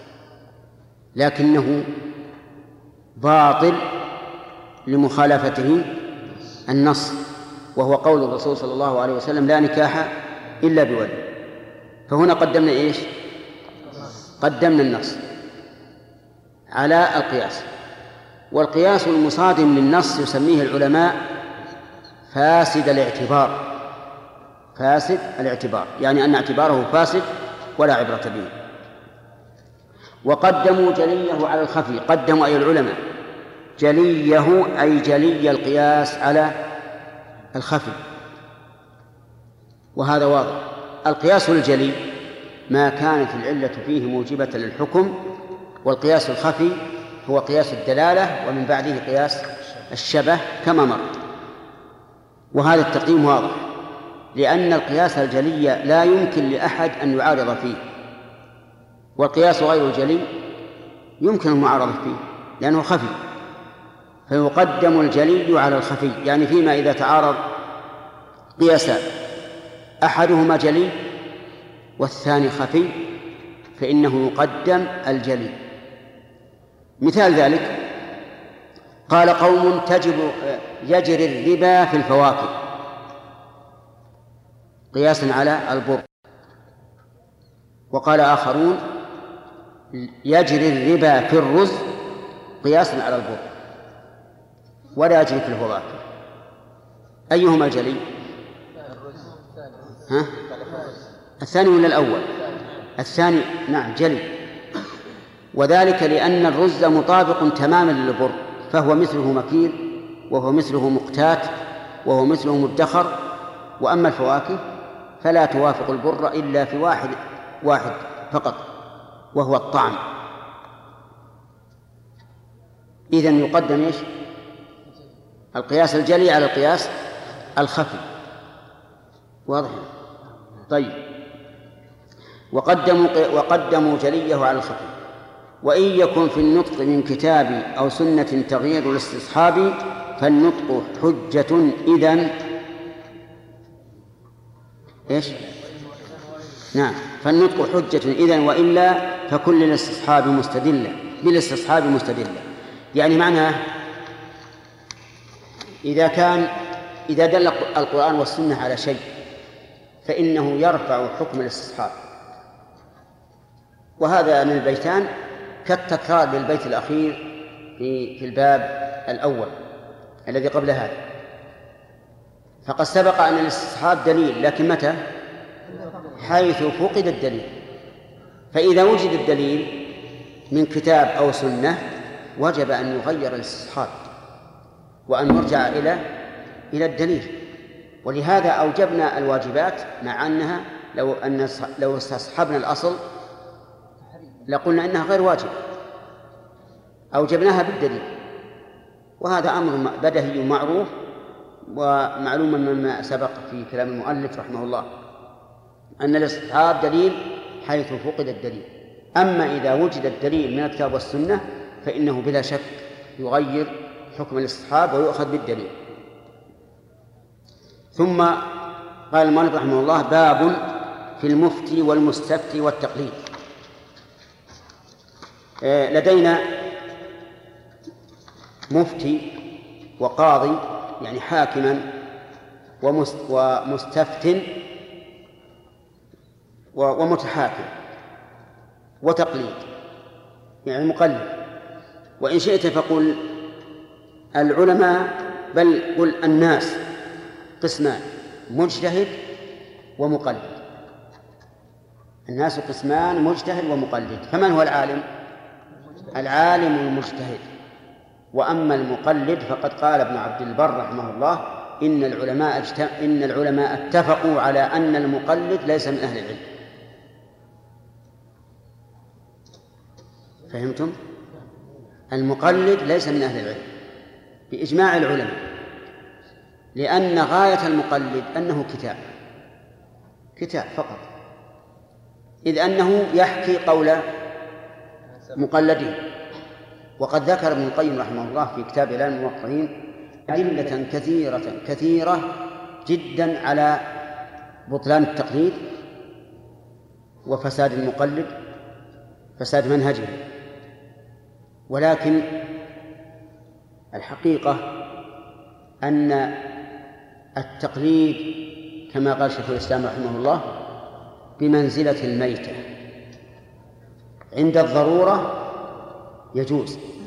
لكنه باطل لمخالفته النص، وهو قول الرسول صلى الله عليه وسلم: لا نكاح إلا بولي. فهنا قدمنا إيش؟ قدمنا النص على القياس. والقياس المصادم للنص يسميه العلماء فاسد الاعتبار. فاسد الاعتبار يعني أن اعتباره فاسد ولا عبرة به. وقدموا جليه على الخفي. قدموا أي العلماء جليه أي جلي القياس على الخفي، وهذا واضح. القياس الجلي ما كانت العلة فيه موجبة للحكم، والقياس الخفي هو قياس الدلالة ومن بعده قياس الشبه كما مر. وهذا التقديم واضح، لأن القياس الجلي لا يمكن لأحد أن يعارض فيه، والقياس غير الجلي يمكن المعارضة فيه لأنه خفي، فيقدم الجلي على الخفي. يعني فيما إذا تعارض قياسان أحدهما جلي والثاني خفي فإنه يقدم الجلي. مثال ذلك: قال قوم يجري الربا في الفواكه قياسا على البر، وقال آخرون يجري الربا في الرز قياسا على البر ولا يجري في الفواكه. أيهما الجلي؟ الثاني ولا الأول؟ الثاني، نعم جلي، وذلك لأن الرز مطابق تماما للبر، فهو مثله مكيل وهو مثله مقتات وهو مثله مدخر. وأما الفواكه فلا توافق البر إلا في واحد فقط وهو الطعم. إذن يقدم إيش؟ القياس الجلي على القياس الخفي. واضح؟ طيب. وقدموا جليه على الخفي. وإن يكن في النطق من كتاب أو سنة تغيير الاستصحاب فالنطق حجة إذن إيش؟ نعم، فالنطق حجة إذن، وإلا فكل الاستصحاب بالاستصحاب مستدلة. يعني معناه إذا دل القرآن والسنة على شيء فإنه يرفع حكم الاستصحاب. وهذا من البيتان كالتكرار للبيت الأخير في الباب الأول الذي قبل هذا. فقد سبق أن الاستصحاب دليل، لكن متى؟ حيث فقد الدليل. فإذا وجد الدليل من كتاب أو سنة وجب أن يغير الاستصحاب وأن نرجع إلى الدليل. ولهذا أوجبنا الواجبات، مع أنها لو استصحبنا الأصل لقلنا إنها غير واجب، أوجبناها بالدليل. وهذا أمر بديهي معروف ومعلوم مما سبق في كلام المؤلف رحمه الله، أن الاستصحاب دليل حيث فقد الدليل. أما إذا وجد الدليل من الكتاب والسنة فإنه بلا شك يغير حكم الاستصحاب ويؤخذ بالدليل. ثم قال المؤلف رحمه الله: باب في المفتي والمستفتي والتقليد. لدينا مفتي وقاضي يعني حاكما، ومستفت ومتحاكم، وتقليد يعني مقلد. وإن شئت فقل العلماء، بل قل الناس قسمان: مجتهد ومقلد. الناس قسمان: مجتهد ومقلد. فمن هو العالم؟ العالم المجتهد. وأما المقلد فقد قال ابن عبد البر رحمه الله: إن العلماء اتفقوا على أن المقلد ليس من أهل العلم. فهمتم؟ المقلد ليس من أهل العلم بإجماع العلماء، لأن غاية المقلد أنه كتاب فقط، إذ أنه يحكي قول مقلده. وقد ذكر ابن القيم رحمه الله في كتاب إعلام الموقعين أدلة كثيرة جدا على بطلان التقليد وفساد المقلد، فساد منهجه. ولكن الحقيقة أن التقليد كما قال شيخ الإسلام رحمه الله بمنزلة الميتة، عند الضرورة يجوز